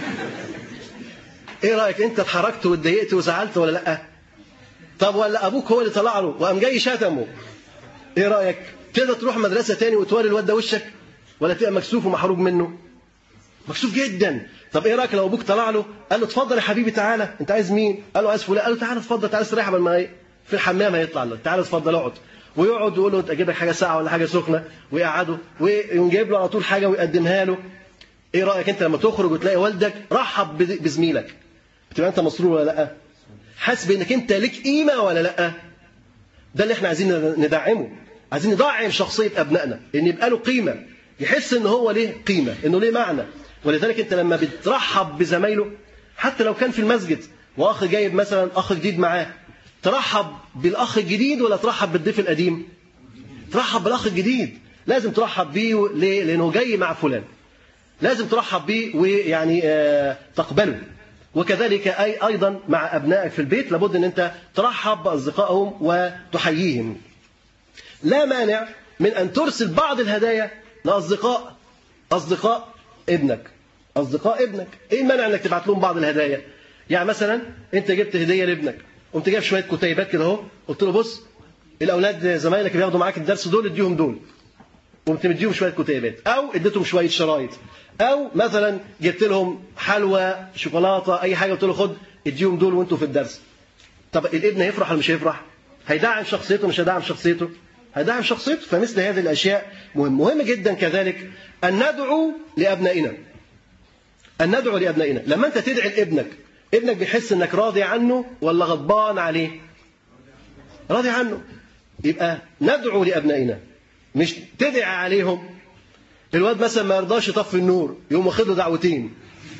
ايه رايك؟ انت اتحركت واتضايقت وزعلت ولا لا؟ طب ولا ابوك هو اللي طلع له وقام جاي شتمه؟ ايه رايك؟ تقدر تروح مدرسه تاني وتوري الواد ده وشك ولا تبقى مكسوف ومحروج منه؟ مكسوف جدا. طب ايه رايك لو ابوك طلع له قال له اتفضل يا حبيبي تعالى، انت عايز مين؟ قال له عايز فلان. قال له تعالى اتفضل، تعالى استريح قبل ما في الحمام هيطلع له، تعالى اتفضل اقعد. ويقعد يقول له اجيب لك حاجه ساقعه ولا حاجه سخنه، ويقعده ويجيب له على طول حاجه ويقدمها له. ايه رايك انت لما تخرج وتلاقي والدك رحب بزميلك؟ بتبقى انت مسرور ولا لا؟ حاسس بانك انت ليك قيمه ولا لا؟ ده اللي احنا عايزين ندعمه. عايزين ندعم شخصيه ابنائنا ان يبقى له قيمه، يحس ان هو ليه قيمه، انه ليه معنى. ولذلك انت لما بترحب بزمايله حتى لو كان في المسجد واخ جايب مثلا اخ جديد معاه، ترحب بالأخ الجديد ولا ترحب بالضيف القديم؟ ترحب بالأخ الجديد، لازم ترحب بيه ليه؟ لأنه جاي مع فلان، لازم ترحب بيه ويعني آه تقبله. وكذلك أي أيضا مع أبنائك في البيت لابد أن أنت ترحب بأصدقائهم وتحييهم. لا مانع من أن ترسل بعض الهدايا لأصدقاء أصدقاء ابنك أصدقاء ابنك إيه المانع أنك تبعت لهم بعض الهدايا؟ يعني مثلا أنت جبت هدية لابنك، قمت جايب شوية كتيبات كده أهو، قلت له بص الأولاد زمايلك اللي بياخدوا معاك الدرس دول اديهم دول، قمت مديهم شوية كتيبات، أو اديتهم شوية شرايط، أو مثلا جبت لهم حلوى شوكولاتة أي حاجة قلت له خد اديهم دول وأنتوا في الدرس. طب الابن هيفرح ولا مش هيفرح؟ هيدعم شخصيته مش هيدعم شخصيته؟ هيدعم شخصيته. فمثل هذه الأشياء مهم. مهم جدا كذلك أن ندعو لأبنائنا أن ندعو لأبنائنا. لما أنت تدعي لابنك، ابنك بيحس أنك راضي عنه ولا غضبان عليه؟ راضي عنه. يبقى ندعو لأبنائنا مش تدعي عليهم. الواد مثلا ما يرضاش يطفي النور يقوم واخد له دعوتين،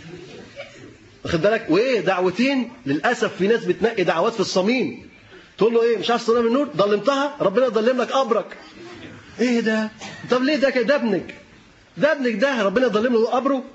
واخد بالك؟ وايه دعوتين؟ للاسف في ناس بتنقي دعوات في الصميم، تقول له ايه مش عايز تنام النور ضلمتها ربنا يضلم لك قبرك. ايه ده؟ طب ليه ده كده؟ ده ابنك ده ابنك ده ربنا يضلم له قبره.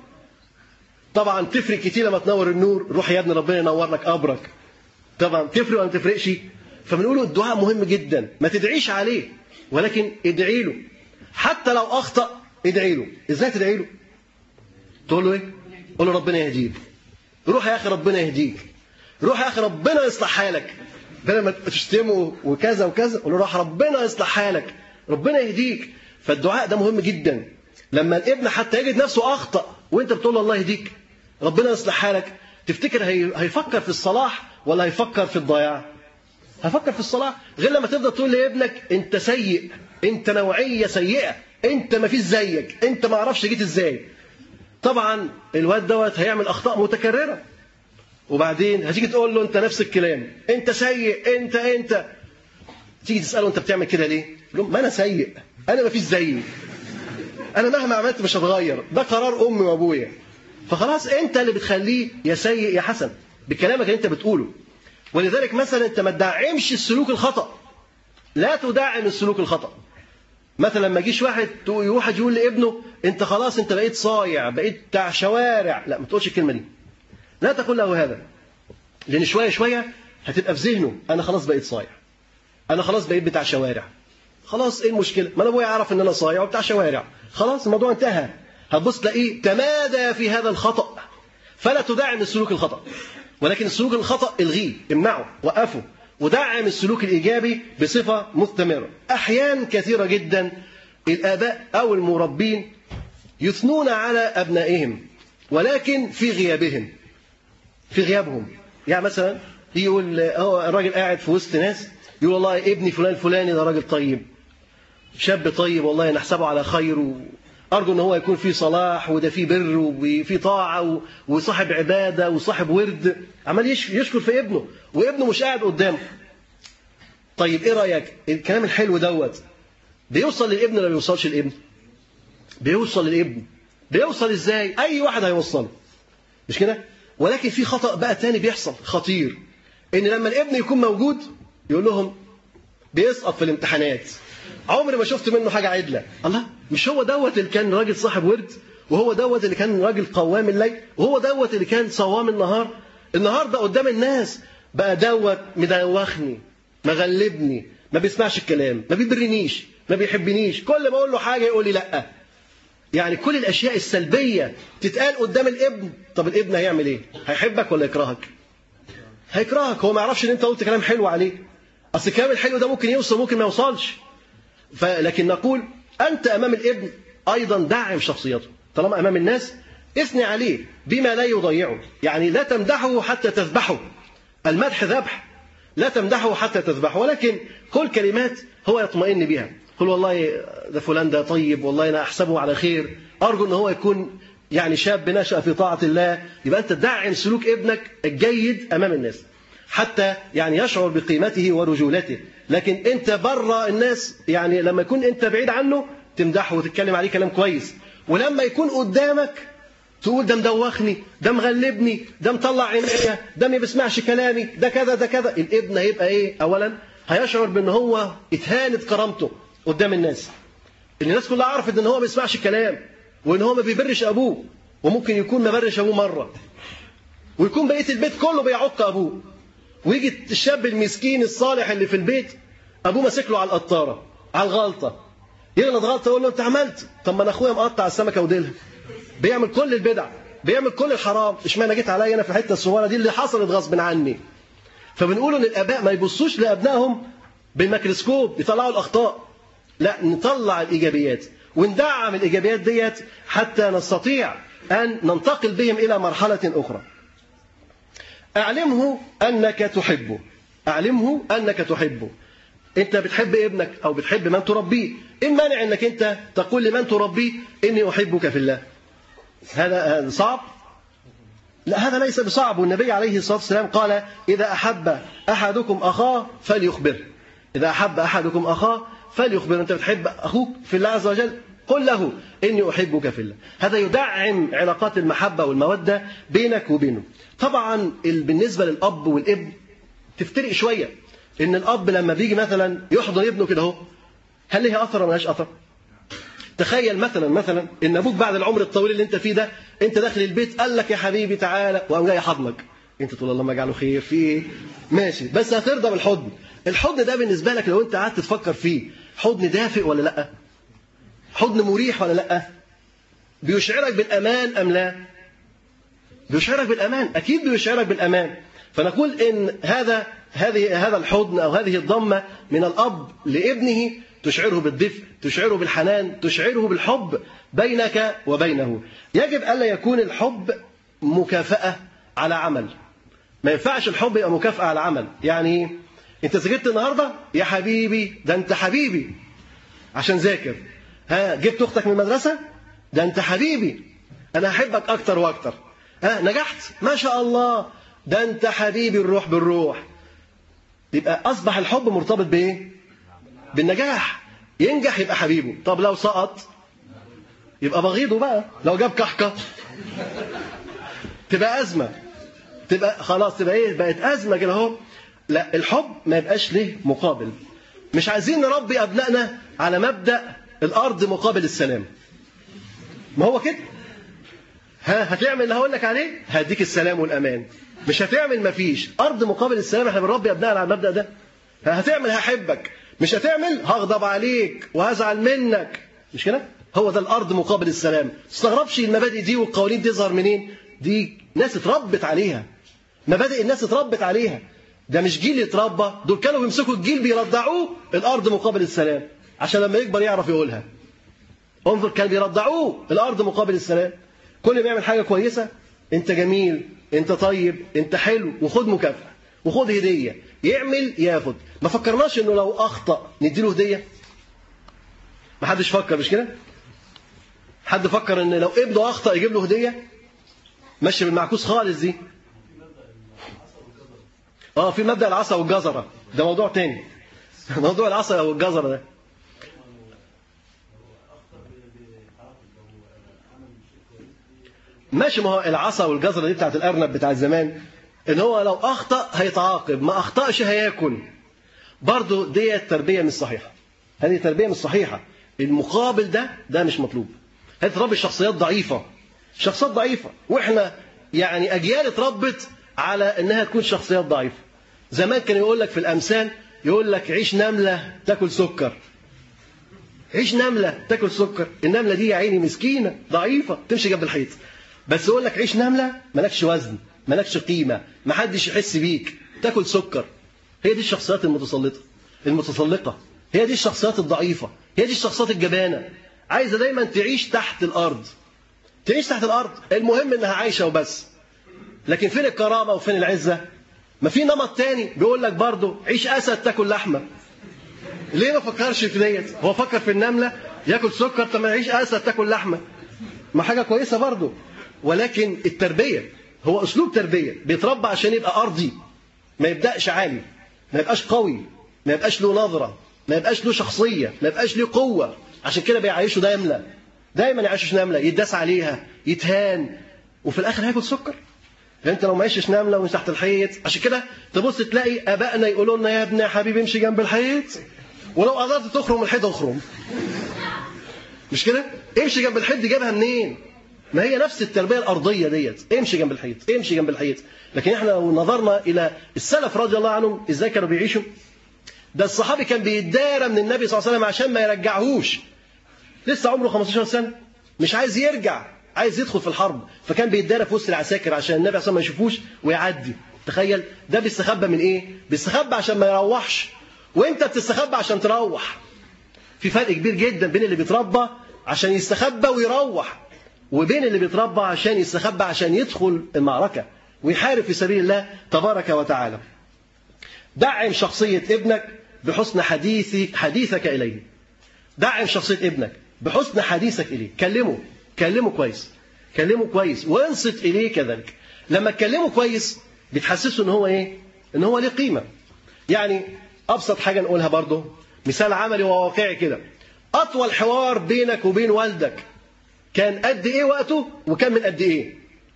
طبعا تفرق كتير لما تنور النور، روح يا ابني ربنا ينور لك قبرك. طبعا تفرق ولا ما تفرقش؟ فبنقول الدعاء مهم جدا. ما تدعيش عليه ولكن ادعي له، حتى لو اخطأ ادعي له. ازاي تدعي له؟ تقول له ايه؟ قول له ربنا يهديك، روح يا اخي ربنا يهديك، روح يا اخي ربنا يصلح حالك، بدل ما تشتمه وكذا وكذا قول له روح ربنا يصلح حالك، ربنا يهديك. فالدعاء ده مهم جدا. لما الابن حتى يجد نفسه اخطأ وانت بتقول له الله يهديك ربنا يصلح حالك، تفتكر هي... هيفكر في الصلاح ولا هيفكر في الضياع؟ هيفكر في الصلاح. غير لما تفضل تقول لابنك انت سيء، انت نوعيه سيئه، انت ما فيش زيك، انت ما اعرفش جيت ازاي. طبعا الواد دوت هيعمل اخطاء متكرره، وبعدين هتيجي تقول له انت نفس الكلام، انت سيء، انت انت تيجي تساله انت بتعمل كده ليه؟ يقول له ما انا سيء، انا ما فيش زيي، انا مهما عملت مش هتغير، ده قرار امي وابويا. فخلاص انت اللي بتخليه يا سيء يا حسن بكلامك اللي انت بتقوله. ولذلك مثلا انت ما تدعمش السلوك الخطأ، لا تدعم السلوك الخطأ. مثلا لما يجيش واحد واحد يقول لابنه انت خلاص انت بقيت صايع، بقيت بتاع شوارع، لا ما تقولش الكلمه دي، لا تقول له هذا، لان شويه شويه هتبقى في ذهنه انا خلاص بقيت صايع، انا خلاص بقيت بتاع شوارع. خلاص ايه المشكله؟ ما انا ابويا يعرف ان انا صايع وبتاع شوارع، خلاص الموضوع انتهى. هتبص تلاقيه تمادى في هذا الخطأ. فلا تدعم السلوك الخطأ، ولكن السلوك الخطأ الغيه، امنعه، وقفه، ودعم السلوك الإيجابي بصفة مستمرة. أحيان كثيرة جدا الآباء أو المربين يثنون على أبنائهم ولكن في غيابهم في غيابهم. يعني مثلا يقول هو الراجل قاعد في وسط ناس يقول والله ابني فلان الفلاني ده راجل طيب، شاب طيب، والله نحسبه على خير، أرجو أن هو يكون فيه صلاح وده فيه بر وفيه طاعة وصاحب عبادة وصاحب ورد، عمال يشكر في ابنه وابنه مش قاعد قدامه. طيب إيه رأيك؟ الكلام الحلو دوت بيوصل للابن ولا بيوصلش للابن؟ بيوصل للابن. بيوصل إزاي؟ أي واحد هيوصله، مش كده؟ ولكن في خطأ بقى تاني بيحصل خطير، إن لما الابن يكون موجود يقول لهم بيسقط في الامتحانات، عمري ما شفت منه حاجة عدلة. الله، مش هو دوت اللي كان راجل صاحب ورد، وهو دوت اللي كان راجل قوام الليل، وهو دوت اللي كان صوام النهار. النهارده قدام الناس بقى دوت مدوخني، مغلبني، ما بيسمعش الكلام، ما بيبرنيش، ما بيحبنيش، كل ما اقول له حاجة يقول لي لا. يعني كل الأشياء السلبية تتقال قدام الابن. طب الابن هيعمل ايه؟ هيحبك ولا يكرهك؟ هيكرهك. هو ما يعرفش ان انت قلت كلام حلو عليه، اصل الكلام الحلو ده ممكن يوصل ممكن ما يوصلش. فلكن نقول أنت أمام الابن أيضا دعم شخصيته، طالما أمام الناس اثني عليه بما لا يضيعه. يعني لا تمدحه حتى تذبحه، المدح ذبح، لا تمدحه حتى تذبحه، ولكن قل كلمات هو يطمئن بها. قل والله ده فلان ده طيب، والله أنا أحسبه على خير، أرجو أن هو يكون يعني شاب نشأ في طاعة الله. يبقى أنت دعم سلوك ابنك الجيد أمام الناس حتى يعني يشعر بقيمته ورجولته. لكن انت بره الناس، يعني لما يكون انت بعيد عنه تمدحه وتتكلم عليه كلام كويس، ولما يكون قدامك تقول ده مدوخني، ده مغلبني، ده مطلع عينيا، ده ما بيسمعش كلامي، ده كذا ده كذا. الابن هيبقى ايه؟ اولا هيشعر بان هو اتهانت كرامته قدام الناس. الناس كلها عرفت ان هو ما بيسمعش الكلام، وان هو ما بيبرش ابوه، وممكن يكون ما برش ابوه مره، ويكون بقيه البيت كله بيعق ابوه. ويجي الشاب المسكين الصالح اللي في البيت ابوه ماسك له على القطاره، على الغلطه، يغلط غلطه يقول له انت عملت، طب ما انا اخويا مقطع السمكه وديلها، بيعمل كل البدع، بيعمل كل الحرام، اشمعنى جيت عليا انا في الحته الصغيره دي اللي حصلت غصب عني؟ فبنقول ان الاباء ما يبصوش لابنائهم بالميكروسكوب يطلعوا الاخطاء، لا نطلع الايجابيات وندعم الايجابيات ديت حتى نستطيع ان ننتقل بهم الى مرحله اخرى. اعلمه انك تحبه، اعلمه انك تحبه. انت بتحب ابنك او بتحب من تربيه، ايه المانع انك انت تقول لمن تربيه اني احبك في الله؟ هذا صعب؟ لا، هذا ليس بصعب. والنبي عليه الصلاه والسلام قال اذا احب احدكم اخاه فليخبره. اذا احب احدكم اخاه فليخبره. انت بتحب اخوك في الله عز وجل، قل له اني احبك في الله. هذا يدعم علاقات المحبه والموده بينك وبينه. طبعا بالنسبه للاب والابن تفترق شويه. ان الاب لما بيجي مثلا يحضن ابنه كده اهو، هل ليه اثر ولا ملهاش اثر؟ تخيل مثلا مثلا ان ابوك بعد العمر الطويل اللي انت فيه ده، انت داخل البيت قال لك يا حبيبي تعالى، وقام جاي حضنك، انت تقول اللهم اجعله خير في ايه؟ ماشي، بس هترضى بالحضن. الحضن ده بالنسبه لك لو انت قعدت تفكر فيه، حضن دافئ ولا لا؟ حضن مريح ولا لا؟ بيشعرك بالامان ام لا؟ بيشعرك بالامان، اكيد بيشعرك بالامان. فنقول ان هذا هذه هذا الحضن او هذه الضمه من الاب لابنه تشعره بالدفء، تشعره بالحنان، تشعره بالحب بينك وبينه. يجب الا يكون الحب مكافاه على عمل. ما ينفعش الحب يبقى مكافاه على عمل. يعني انت ذاكرت النهارده يا حبيبي، ده انت حبيبي عشان ذاكر. ها، جبت اختك من المدرسه، ده انت حبيبي انا احبك اكتر واكتر. ها، نجحت ما شاء الله، ده انت حبيبي الروح بالروح. يبقى اصبح الحب مرتبط بايه؟ بالنجاح. ينجح يبقى حبيبه. طب لو سقط يبقى بغيضه بقى. لو جاب كحكه تبقى ازمه، تبقى خلاص، تبقى ايه؟ بقت ازمه كده اهو. لا، الحب ما يبقاش له مقابل. مش عايزين نربي ابنائنا على مبدا الارض مقابل السلام. ما هو كده. ها، هتعمل اللي هقول لك عليه هديك السلام والامان. مش هتعمل مفيش. ارض مقابل السلام، احنا بنربي ابنائنا على المبدا ده. هتعمل هحبك، مش هتعمل هغضب عليك وهزعل منك. مش كده؟ هو ده الارض مقابل السلام. ما تستغربش المبادئ دي والقوانين دي تظهر منين؟ دي ناس اتربت عليها، مبادئ الناس اتربت عليها. ده مش جيل اتربى، دول كانوا بيمسكوا الجيل بيرضعوه الارض مقابل السلام عشان لما يكبر يعرف يقولها. انظر، كانوا بيرضعوه الارض مقابل السلام. كل ما يعمل حاجه كويسه، انت جميل، انت طيب، انت حلو، وخد مكافاه وخد هديه. يعمل ياخد. ما فكرناش انه لو اخطا نديله هديه؟ ما حدش فكر، مش كده؟ حد فكر ان لو ابنه اخطا يجيب له هديه؟ ماشي بالمعكوس خالص دي. اه، في مبدا العصا والجزره، ده موضوع تاني. موضوع العصا والجزره ده ماشي. ما هو العصا والجزره دي بتاعت الارنب بتاع زمان، ان هو لو اخطا هيتعاقب، ما اخطاش هياكل. برضه دي التربيه مش صحيحه. هذه تربيه مش صحيحه. المقابل ده ده مش مطلوب. هذه تربي شخصيات ضعيفه، شخصيات ضعيفه. واحنا يعني اجيال اتربت على انها تكون شخصيات ضعيفه. زمان كان يقول لك في الامثال، يقول لك عيش نمله تاكل سكر. عيش نمله تاكل سكر. النمله دي يا عيني مسكينه ضعيفه تمشي جنب الحيط، بس يقول لك عيش نمله مالكش وزن، مالكش قيمه، ما حدش يحس بيك، تاكل سكر. هي دي الشخصيات المتسلطه المتسلقه، هي دي الشخصيات الضعيفه، هي دي الشخصيات الجبانه. عايزه دايما تعيش تحت الارض، تعيش تحت الارض. المهم انها عايشه وبس. لكن فين الكرامه وفين العزه؟ ما في نمط تاني بيقول لك برضه عيش اسد تاكل لحمه. ليه ما فكرش في ديت؟ هو فكر في النمله ياكل سكر، طب ما يعيش اسد تاكل لحمه، ما حاجه كويسه برضه. ولكن التربيه هو اسلوب تربيه بيتربى عشان يبقى ارضي، ما يبداش عالي، ما يبقاش قوي، ما يبقاش له نظره، ما يبقاش له شخصيه، ما يبقاش له قوه. عشان كده بيعيشوا نمله، دايما يعيشوا نمله، يداس عليها، يتهان، وفي الاخر هياكل سكر. انت لو ما عشتش نمله ومش تحت الحيط، عشان كده تبص تلاقي ابائنا يقولوا لنا يا ابني يا حبيبي امشي جنب الحيط، ولو قدرت تخرم الحيط اخرم. مش كده؟ امشي جنب الحيط دي جابها منين؟ ما هي نفس التربيه الارضيه ديت، امشي جنب الحيط امشي جنب الحيط. لكن احنا لو نظرنا الى السلف رضي الله عنهم ازاي كانوا بيعيشوا، ده الصحابي كان بيتدارى من النبي صلى الله عليه وسلم عشان ما يرجعهوش، لسه عمره خمستاشر سنه مش عايز يرجع، عايز يدخل في الحرب، فكان بيتدارى في وسط العساكر عشان النبي صلى الله عليه وسلم ما يشوفوش ويعدي. تخيل، ده بيستخبى من ايه؟ بيستخبى عشان ما يروحش، وانت بتستخبى عشان تروح. في فرق كبير جدا بين اللي بيتربى عشان يستخبى ويروح، وبين اللي بيتربى عشان يستخبى عشان يدخل المعركة ويحارب في سبيل الله تبارك وتعالى. دعم شخصية ابنك بحسن حديثك حديثك إليه. دعم شخصية ابنك بحسن حديثك إليه. كلمه كلمه كويس كلمه كويس وانصت إليه كذلك. لما تكلمه كويس بتحسسه إن هو إيه؟ إن هو ليه قيمة. يعني أبسط حاجة نقولها برضه، مثال عملي وواقعي كده. أطول حوار بينك وبين والدك كان قد إيه وقته وكان من قد إيه؟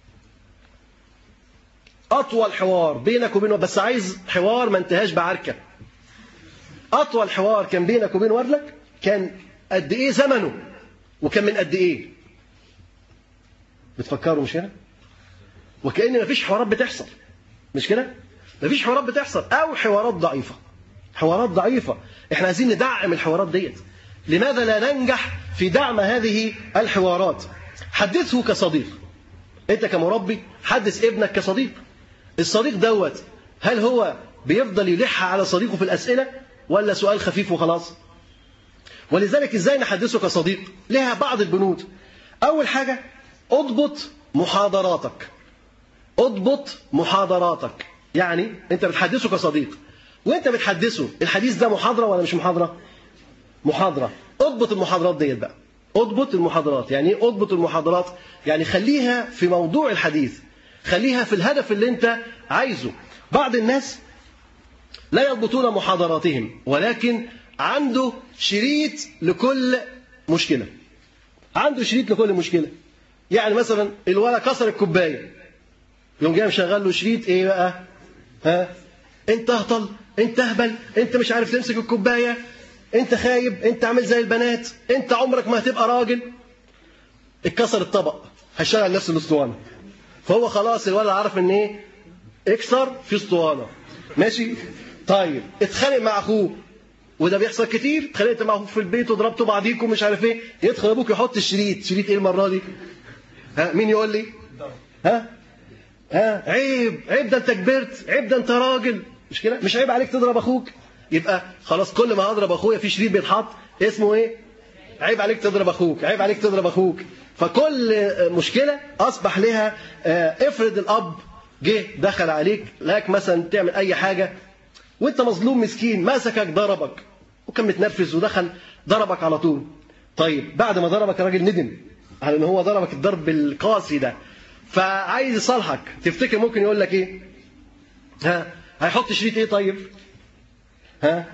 أطول حوار بينك وبين، بس عايز حوار ما انتهاش بعركة. أطول حوار كان بينك وبين والدك كان قد إيه زمنه وكان من قد إيه؟ بتفكروا مش كده؟ وكأن مفيش حوارات بتحصل، مش كده؟ مفيش حوارات بتحصل أو حوارات ضعيفة. حوارات ضعيفة. إحنا عايزين ندعم الحوارات ديت. لماذا لا ننجح في دعم هذه الحوارات؟ حدثه كصديق. أنت كمربي حدث ابنك كصديق. الصديق دوت هل هو بيفضل يلح على صديقه في الأسئلة ولا سؤال خفيف وخلاص؟ ولذلك إزاي نحدثه كصديق؟ لها بعض البنود. أول حاجة اضبط محاضراتك. اضبط محاضراتك. يعني أنت بتحدثه كصديق، وأنت بتحدثه الحديث ده محاضرة ولا مش محاضرة؟ محاضرة. اضبط المحاضرات ديت بقى. اضبط المحاضرات. يعني ايه اضبط المحاضرات؟ يعني خليها في موضوع الحديث، خليها في الهدف اللي انت عايزه. بعض الناس لا يضبطون محاضراتهم، ولكن عنده شريط لكل مشكلة. عنده شريط لكل مشكلة. يعني مثلا الولد كسر الكوباية، يوم جاي مشغل له شريط ايه بقى؟ ها؟ انت اهطل، انت اهبل، انت مش عارف تمسك الكوباية، انت خايب، انت عامل زي البنات، انت عمرك ما هتبقى راجل. اتكسر الطبق، هيشغل نفس الاسطوانه. فهو خلاص الولد عارف ان ايه؟ اكسر في اسطوانه. ماشي؟ طيب اتخانق مع اخوه، وده بيحصل كتير. اتخانقت مع اخوك في البيت وضربتوا بعضيكم مش عارف ايه، يدخل ابوك يحط الشريط. شريط ايه المره دي؟ ها مين يقول لي؟ ها؟ ها عيب، عيب ده انت كبرت، عيب ده انت راجل. مش كده؟ مش عيب عليك تضرب اخوك؟ يبقى خلاص كل ما اضرب اخويا في شريط بيتحط اسمه ايه؟ عيب عليك تضرب اخوك، عيب عليك تضرب اخوك. فكل مشكله اصبح لها. افرض الاب جه دخل عليك لك مثلا تعمل اي حاجه وانت مظلوم مسكين، مسكك ضربك وكان متنرفز ودخل ضربك على طول. طيب بعد ما ضربك الراجل ندم على ان هو ضربك الضرب القاسي ده، فعايز يصالحك، تفتكر ممكن يقول لك ايه؟ ها هيحط شريط ايه طيب؟ ها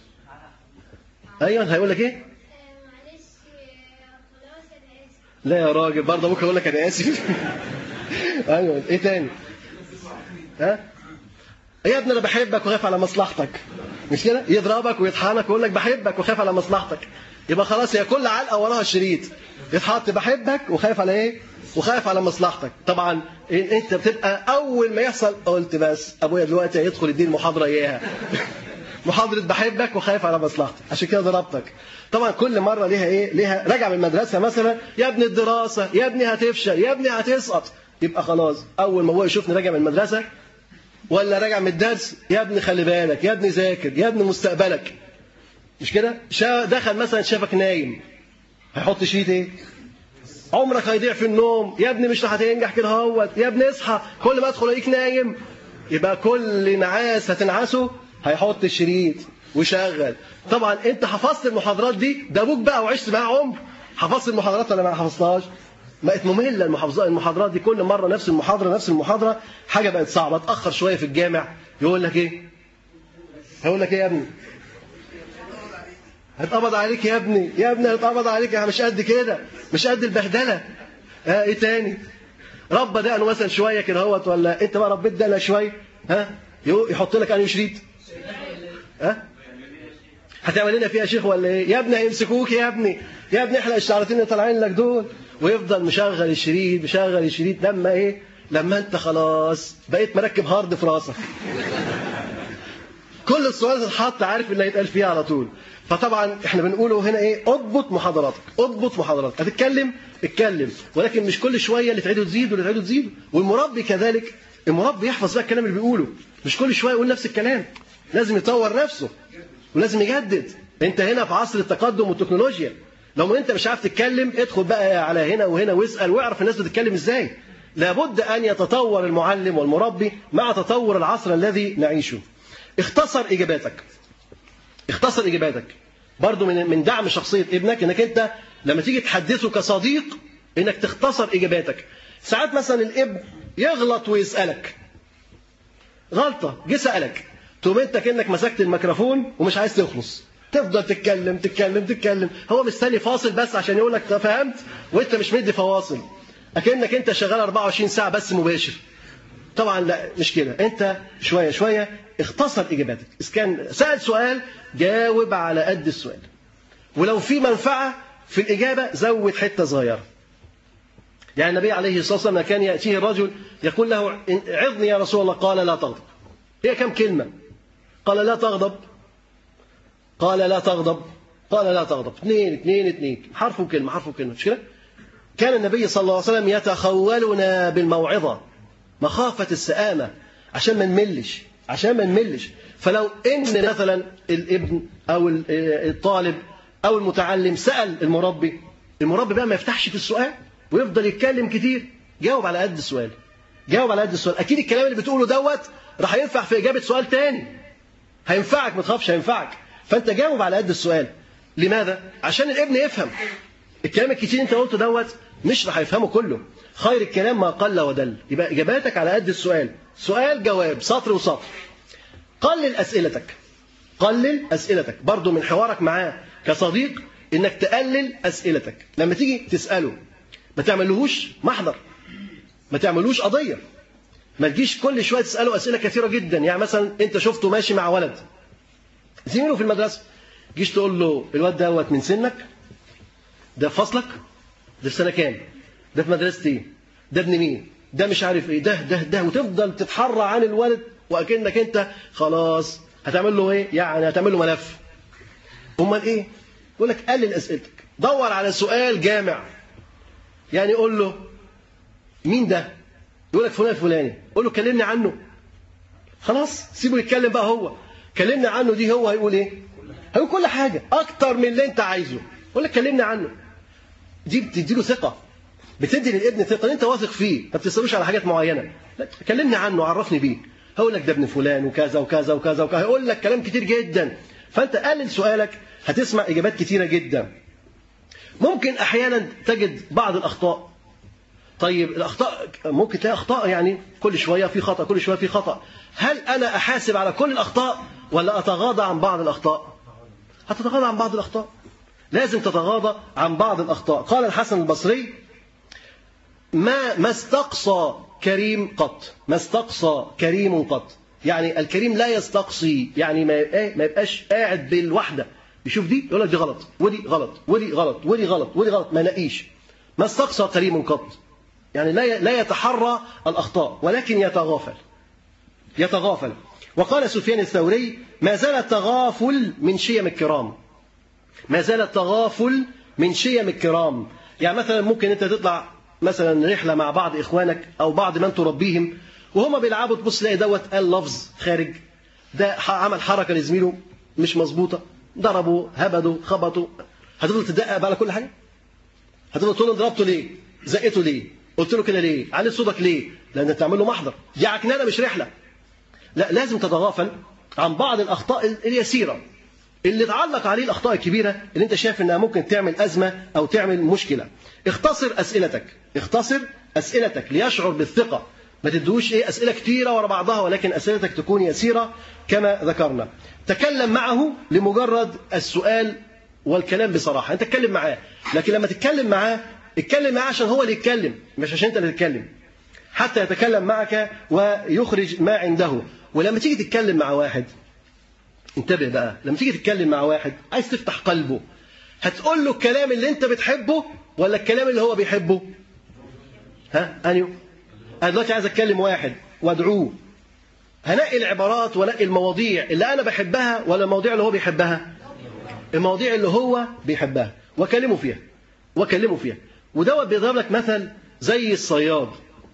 ايوه هيقول لك ايه؟ معلش خلاص انا اسف. لا يا راجل برضه ممكن يقول لك انا اسف. ايوه ايه تاني؟ ها يا ابني انا بحبك وخايف على مصلحتك. مش كده؟ يضربك ويطحنك ويقول لك بحبك وخايف على مصلحتك. يبقى خلاص هي كل علقه وراها شريط يتحط بحبك وخايف على ايه؟ وخايف على مصلحتك. طبعا انت بتبقى اول ما يحصل قلت بس ابويا دلوقتي هيدخل يديني محاضره اياها. محاضرة بحبك وخايف على مصلحتك، عشان كده ضربتك. طبعا كل مرة ليها ايه؟ ليها راجع من المدرسة مثلا، يا ابني الدراسة، يا ابني هتفشل، يا ابني هتسقط. يبقى خلاص أول ما هو يشوفني راجع من المدرسة ولا راجع من الدرس، يا ابني خلي بالك، يا ابني ذاكر، يا ابني مستقبلك. مش كده؟ دخل مثلا شافك نايم، هيحط شريط ايه؟ عمرك هيضيع في النوم، يا ابني مش هتنجح كده اهوت، يا ابني اصحى، كل ما ادخل الاقيك نايم. يبقى كل نعاس هتنعسه هيحط الشريط وشغل. طبعا انت حفظت المحاضرات دي، ده ابوك بقى وعشت معاه عمر. حفظت المحاضرات ولا ما حفظتهاش؟ بقت ممله المحافظات المحاضرات دي، كل مره نفس المحاضره نفس المحاضره. حاجه بقت صعبه. اتاخر شويه في الجامع يقول لك ايه؟ هيقول لك ايه يا ابني؟ هتقبض عليك يا ابني، يا ابني هتقبض عليك، مش قد كده، مش قد البهدله. اه ايه تاني؟ ربى دقنه مثلا شويه كده اهوت، ولا انت بقى ربيت دقنك شويه، ها يحط لك انهي شريط؟ ها هتعمل لنا فيها شيخ ولا ايه؟ يا ابني هيمسكوك يا ابني، يا ابني احنا الشعرتين اللي طالعين لك دول، ويفضل مشغل الشريط مشغل الشريط لما ايه؟ لما انت خلاص بقيت مركب هارد في راسك. كل السؤال تتحط عارف اللي هيتقال فيها على طول. فطبعا احنا بنقوله هنا ايه؟ اضبط محاضراتك، اضبط محاضراتك، هتتكلم اتكلم، ولكن مش كل شويه اللي تعيده تزيد واللي تعيده تزيد. والمربي كذلك، المربي يحفظ بقى الكلام اللي بيقوله، مش كل شويه يقول نفس الكلام، لازم يطور نفسه ولازم يجدد. انت هنا في عصر التقدم والتكنولوجيا، لو انت مش عارف تتكلم ادخل بقى على هنا وهنا واسال واعرف الناس بتتكلم ازاي. لابد ان يتطور المعلم والمربي مع تطور العصر الذي نعيشه. اختصر اجاباتك، اختصر اجاباتك برضو من من دعم شخصيه ابنك، انك انت لما تيجي تحدثه كصديق انك تختصر اجاباتك. ساعات مثلا الابن يغلط ويسالك غلطه، جه سالك، تقوم انت كانك مسكت الميكروفون ومش عايز تخلص، تفضل تتكلم تتكلم تتكلم، هو مستني فاصل بس عشان يقول لك فهمت، وانت مش مدي فواصل، اكنك انت شغال أربعة وعشرين ساعه بس مباشر. طبعا لا، مش كده. انت شويه شويه اختصر اجاباتك. اذا كان سال سؤال جاوب على قد السؤال، ولو في منفعه في الاجابه زود حته صغيره. يعني النبي عليه الصلاه والسلام كان ياتيه الرجل يقول له عظني يا رسول الله، قال لا تغضب. هي كم كلمه؟ قال لا تغضب، قال لا تغضب، قال لا تغضب، اثنين اثنين اثنين، حرف وكلمه حرف وكلمه، مش كده؟ كان النبي صلى الله عليه وسلم يتخولنا بالموعظه مخافه السآمه، عشان ما نملش، عشان ما نملش. فلو ان مثلا الابن او الطالب او المتعلم سأل المربي، المربي بقى ما يفتحش في السؤال ويفضل يتكلم كتير، جاوب على قد السؤال، جاوب على قد السؤال. اكيد الكلام اللي بتقوله دوت راح ينفع في اجابه سؤال تاني، هينفعك، ما تخافش هينفعك. فانت جاوب على قد السؤال. لماذا؟ عشان الابن يفهم. الكلام الكتير انت قلته دوت مش راح يفهمه كله. خير الكلام ما قل ودل. يبقى اجاباتك على قد السؤال، سؤال جواب، سطر وسطر. قلل اسئلتك، قلل اسئلتك برضو من حوارك معاه كصديق، انك تقلل اسئلتك. لما تيجي تساله ما تعملهوش محضر، ما تعملوش قضيه، ما تجيش كل شويه تساله اسئله كثيره جدا. يعني مثلا انت شفته ماشي مع ولد زميله في المدرسه، تجيش تقول له الواد دوت من سنك، ده في فصلك، ده في سنه كام، ده في مدرسه ايه، ده ابن مين، ده مش عارف ايه، ده ده ده وتفضل تتحرى عن الولد واكنك انت خلاص هتعمل له ايه، يعني هتعمل له ملف. امال ايه؟ يقول لك قلل اسئلتك، دور على سؤال جامع. يعني قول له مين ده، يقول لك فلان الفلاني، قول له كلمني عنه. خلاص سيبه يتكلم بقى، هو كلمني عنه دي هو هيقول ايه؟ هيقول كل حاجه اكتر من اللي انت عايزه. يقول لك كلمني عنه، دي بتدي له ثقه، بتدي للابن ثقه، انت واثق فيه، ما بتسالوش على حاجات معينه، لا كلمني عنه، عرفني بيه، هقول لك ده ابن فلان وكذا وكذا وكذا وكذا، هيقول لك كلام كتير جدا. فانت قلل سؤالك، هتسمع اجابات كتيره جدا. ممكن احيانا تجد بعض الاخطاء. طيب الاخطاء ممكن تلاقي اخطاء، يعني كل شويه في خطا، كل شويه في خطا. هل انا احاسب على كل الاخطاء ولا اتغاضى عن بعض الاخطاء؟ هتتغاضى عن بعض الاخطاء، لازم تتغاضى عن بعض الاخطاء. قال الحسن البصري: ما ما استقصى كريم قط، ما استقصى كريم قط. يعني الكريم لا يستقصي، يعني ما ما يبقاش قاعد بالوحده بيشوف دي يقول لك دي غلط ودي غلط ودي غلط ودي غلط ودي غلط، ما نقيش. ما استقصى كريم قط، يعني لا لا يتحرى الاخطاء ولكن يتغافل، يتغافل. وقال سفيان الثوري: ما زال التغافل من شيم الكرام، ما زال التغافل من شيم الكرام. يعني مثلا ممكن انت تطلع مثلا رحله مع بعض اخوانك او بعض من تربيهم، وهما بيلعبوا تبص تلاقي دوت قال لفظ خارج، ده عمل حركه لزميله مش مظبوطه، ضربوا هبدوا خبطوا، هتفضل تدقق بقى على كل حاجه؟ هتفضل تقول له ضربته ليه؟ زقته ليه؟ قلت له كده ليه؟ علي صوتك ليه؟ لان تعمل له محضر، دي عكنانه مش رحله. لا، لازم تتغافل عن بعض الاخطاء اليسيره اللي تعلق عليه الاخطاء الكبيره اللي انت شايف انها ممكن تعمل ازمه او تعمل مشكله. اختصر اسئلتك، اختصر اسئلتك ليشعر بالثقه. ما تدوش ايه اسئله كتيره ورا بعضها، ولكن اسئلتك تكون يسيره كما ذكرنا. تكلم معه لمجرد السؤال والكلام بصراحه، انت تتكلم معاه، لكن لما تتكلم معاه اتكلم معاه عشان هو اللي يتكلم، مش عشان انت اللي تتكلم. حتى يتكلم معك ويخرج ما عنده. ولما تيجي تتكلم مع واحد، انتبه بقى، لما تيجي تتكلم مع واحد عايز تفتح قلبه، هتقول له الكلام اللي انت بتحبه ولا الكلام اللي هو بيحبه؟ ها أنيو؟ أنا دلوقتي عايز أتكلم واحد وأدعوه، هنقي العبارات ونقي المواضيع اللي أنا بحبها ولا المواضيع اللي هو بيحبها؟ المواضيع اللي هو بيحبها وأكلمه فيها وأكلمه فيها. ودوت بيضرب لك مثل زي الصياد.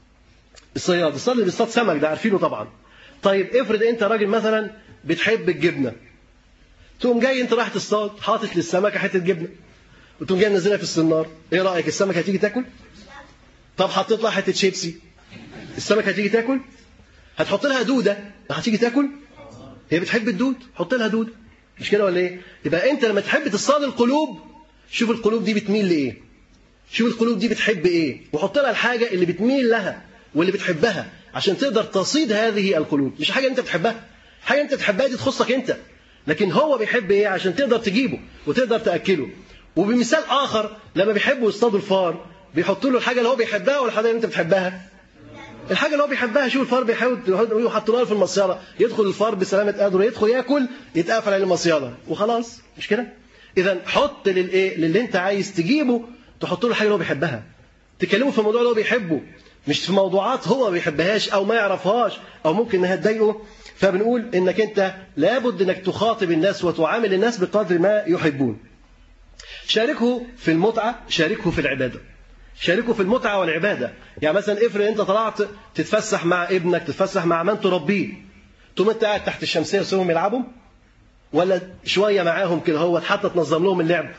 الصياد الصياد اللي بيصطاد سمك ده عارفينه طبعا. طيب افرض أنت راجل مثلا بتحب الجبنة، تقوم جاي أنت رايح تصطاد، حاطط للسمكة حتة جبنة وتقوم جاي منزلها في السنار، إيه رأيك؟ السمكة هتيجي تاكل؟ طب حطيت لها حتة شيبسي، السمكة هتيجي تاكل؟ هتحط لها دودة هتيجي تاكل؟ هي بتحب الدود، حط لها دودة، مش كده ولا ايه؟ يبقى انت لما تحب تصطاد القلوب، شوف القلوب دي بتميل لايه، شوف القلوب دي بتحب ايه، وحط لها الحاجة اللي بتميل لها واللي بتحبها عشان تقدر تصيد هذه القلوب. مش حاجة انت بتحبها، حاجة انت بتحبها دي تخصك انت، لكن هو بيحب ايه عشان تقدر تجيبه وتقدر تأكله. وبمثال آخر، لما بيحبوا يصطادوا الفار بيحطوا له الحاجة اللي هو بيحبها ولا الحاجة اللي انت بتحبها؟ الحاجة اللي هو بيحبها. شوف الفار بيحاول يحطوا له في المصيادة، يدخل الفار بسلامة قدره، يدخل ياكل، يتقفل على المصيادة وخلاص، مش كده؟ إذا حط للايه للي انت عايز تجيبه، تحط له الحاجة اللي هو بيحبها، تكلمه في الموضوع اللي هو بيحبه، مش في موضوعات هو ما بيحبهاش او ما يعرفهاش او ممكن انها تضايقه. فبنقول انك انت لابد انك تخاطب الناس وتعامل الناس بقدر ما يحبون. شاركه في المتعة، شاركه في العبادة، شاركه في المتعة والعبادة. يعني مثلا افرض انت طلعت تتفسح مع ابنك، تتفسح مع من تربيه، تقوم انت قاعد تحت الشمسية وسيبهم يلعبوا، ولا شوية معاهم كده هو حتى تنظم لهم اللعب؟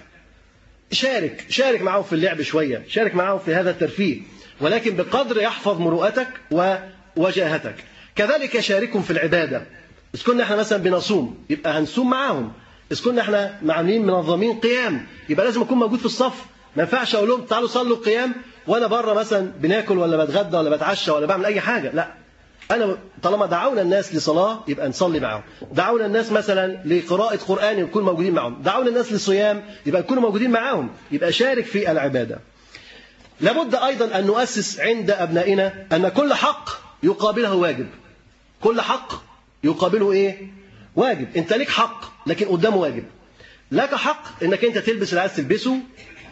شارك شارك معاهم في اللعب شوية، شارك معاهم في هذا الترفيه، ولكن بقدر يحفظ مروءتك ووجاهتك. كذلك شاركهم في العبادة. إذا كنا احنا مثلا بنصوم يبقى هنصوم معاهم، إذا كنا احنا عاملين منظمين قيام يبقى لازم أكون موجود في الصف. ما ينفعش أقول لهم تعالوا صلوا القيام وأنا بره مثلا بناكل ولا بتغدى ولا بتعشى ولا بعمل أي حاجة، لا، أنا طالما دعونا الناس لصلاة يبقى نصلي معهم، دعونا الناس مثلا لقراءة قرآن نكون موجودين معهم، دعونا الناس للصيام يبقى نكون موجودين معهم. يبقى شارك في العبادة. لابد أيضا أن نؤسس عند أبنائنا أن كل حق يقابله واجب. كل حق يقابله إيه؟ واجب. أنت لك حق لكن قدامه واجب. لك حق أنك أنت تلبس اللي عايز تلبسه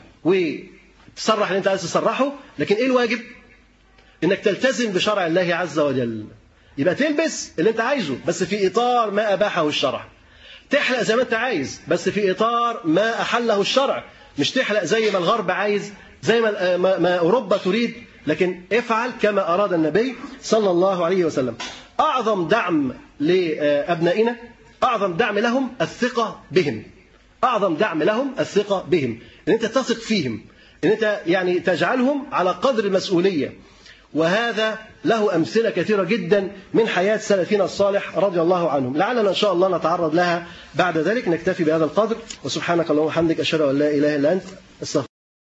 وتسرح اللي أنت عايز تسرحه، لكن إيه الواجب؟ أنك تلتزم بشرع الله عز وجل. يبقى تلبس اللي أنت عايزه بس في إطار ما أباحه الشرع، تحلق زي ما أنت عايز بس في إطار ما أحله الشرع، مش تحلق زي ما الغرب عايز، زي ما ما أوروبا تريد، لكن افعل كما أراد النبي صلى الله عليه وسلم. أعظم دعم لأبنائنا، أعظم دعم لهم الثقة بهم، أعظم دعم لهم الثقة بهم، إن أنت تثق فيهم، إن أنت يعني تجعلهم على قدر المسؤولية. وهذا له أمثلة كثيرة جدا من حياة سلفنا الصالح رضي الله عنهم، لعلنا إن شاء الله نتعرض لها بعد ذلك. نكتفي بهذا القدر، وسبحانك اللهم وبحمدك أشهد أن لا إله إلا أنت أستغفرك.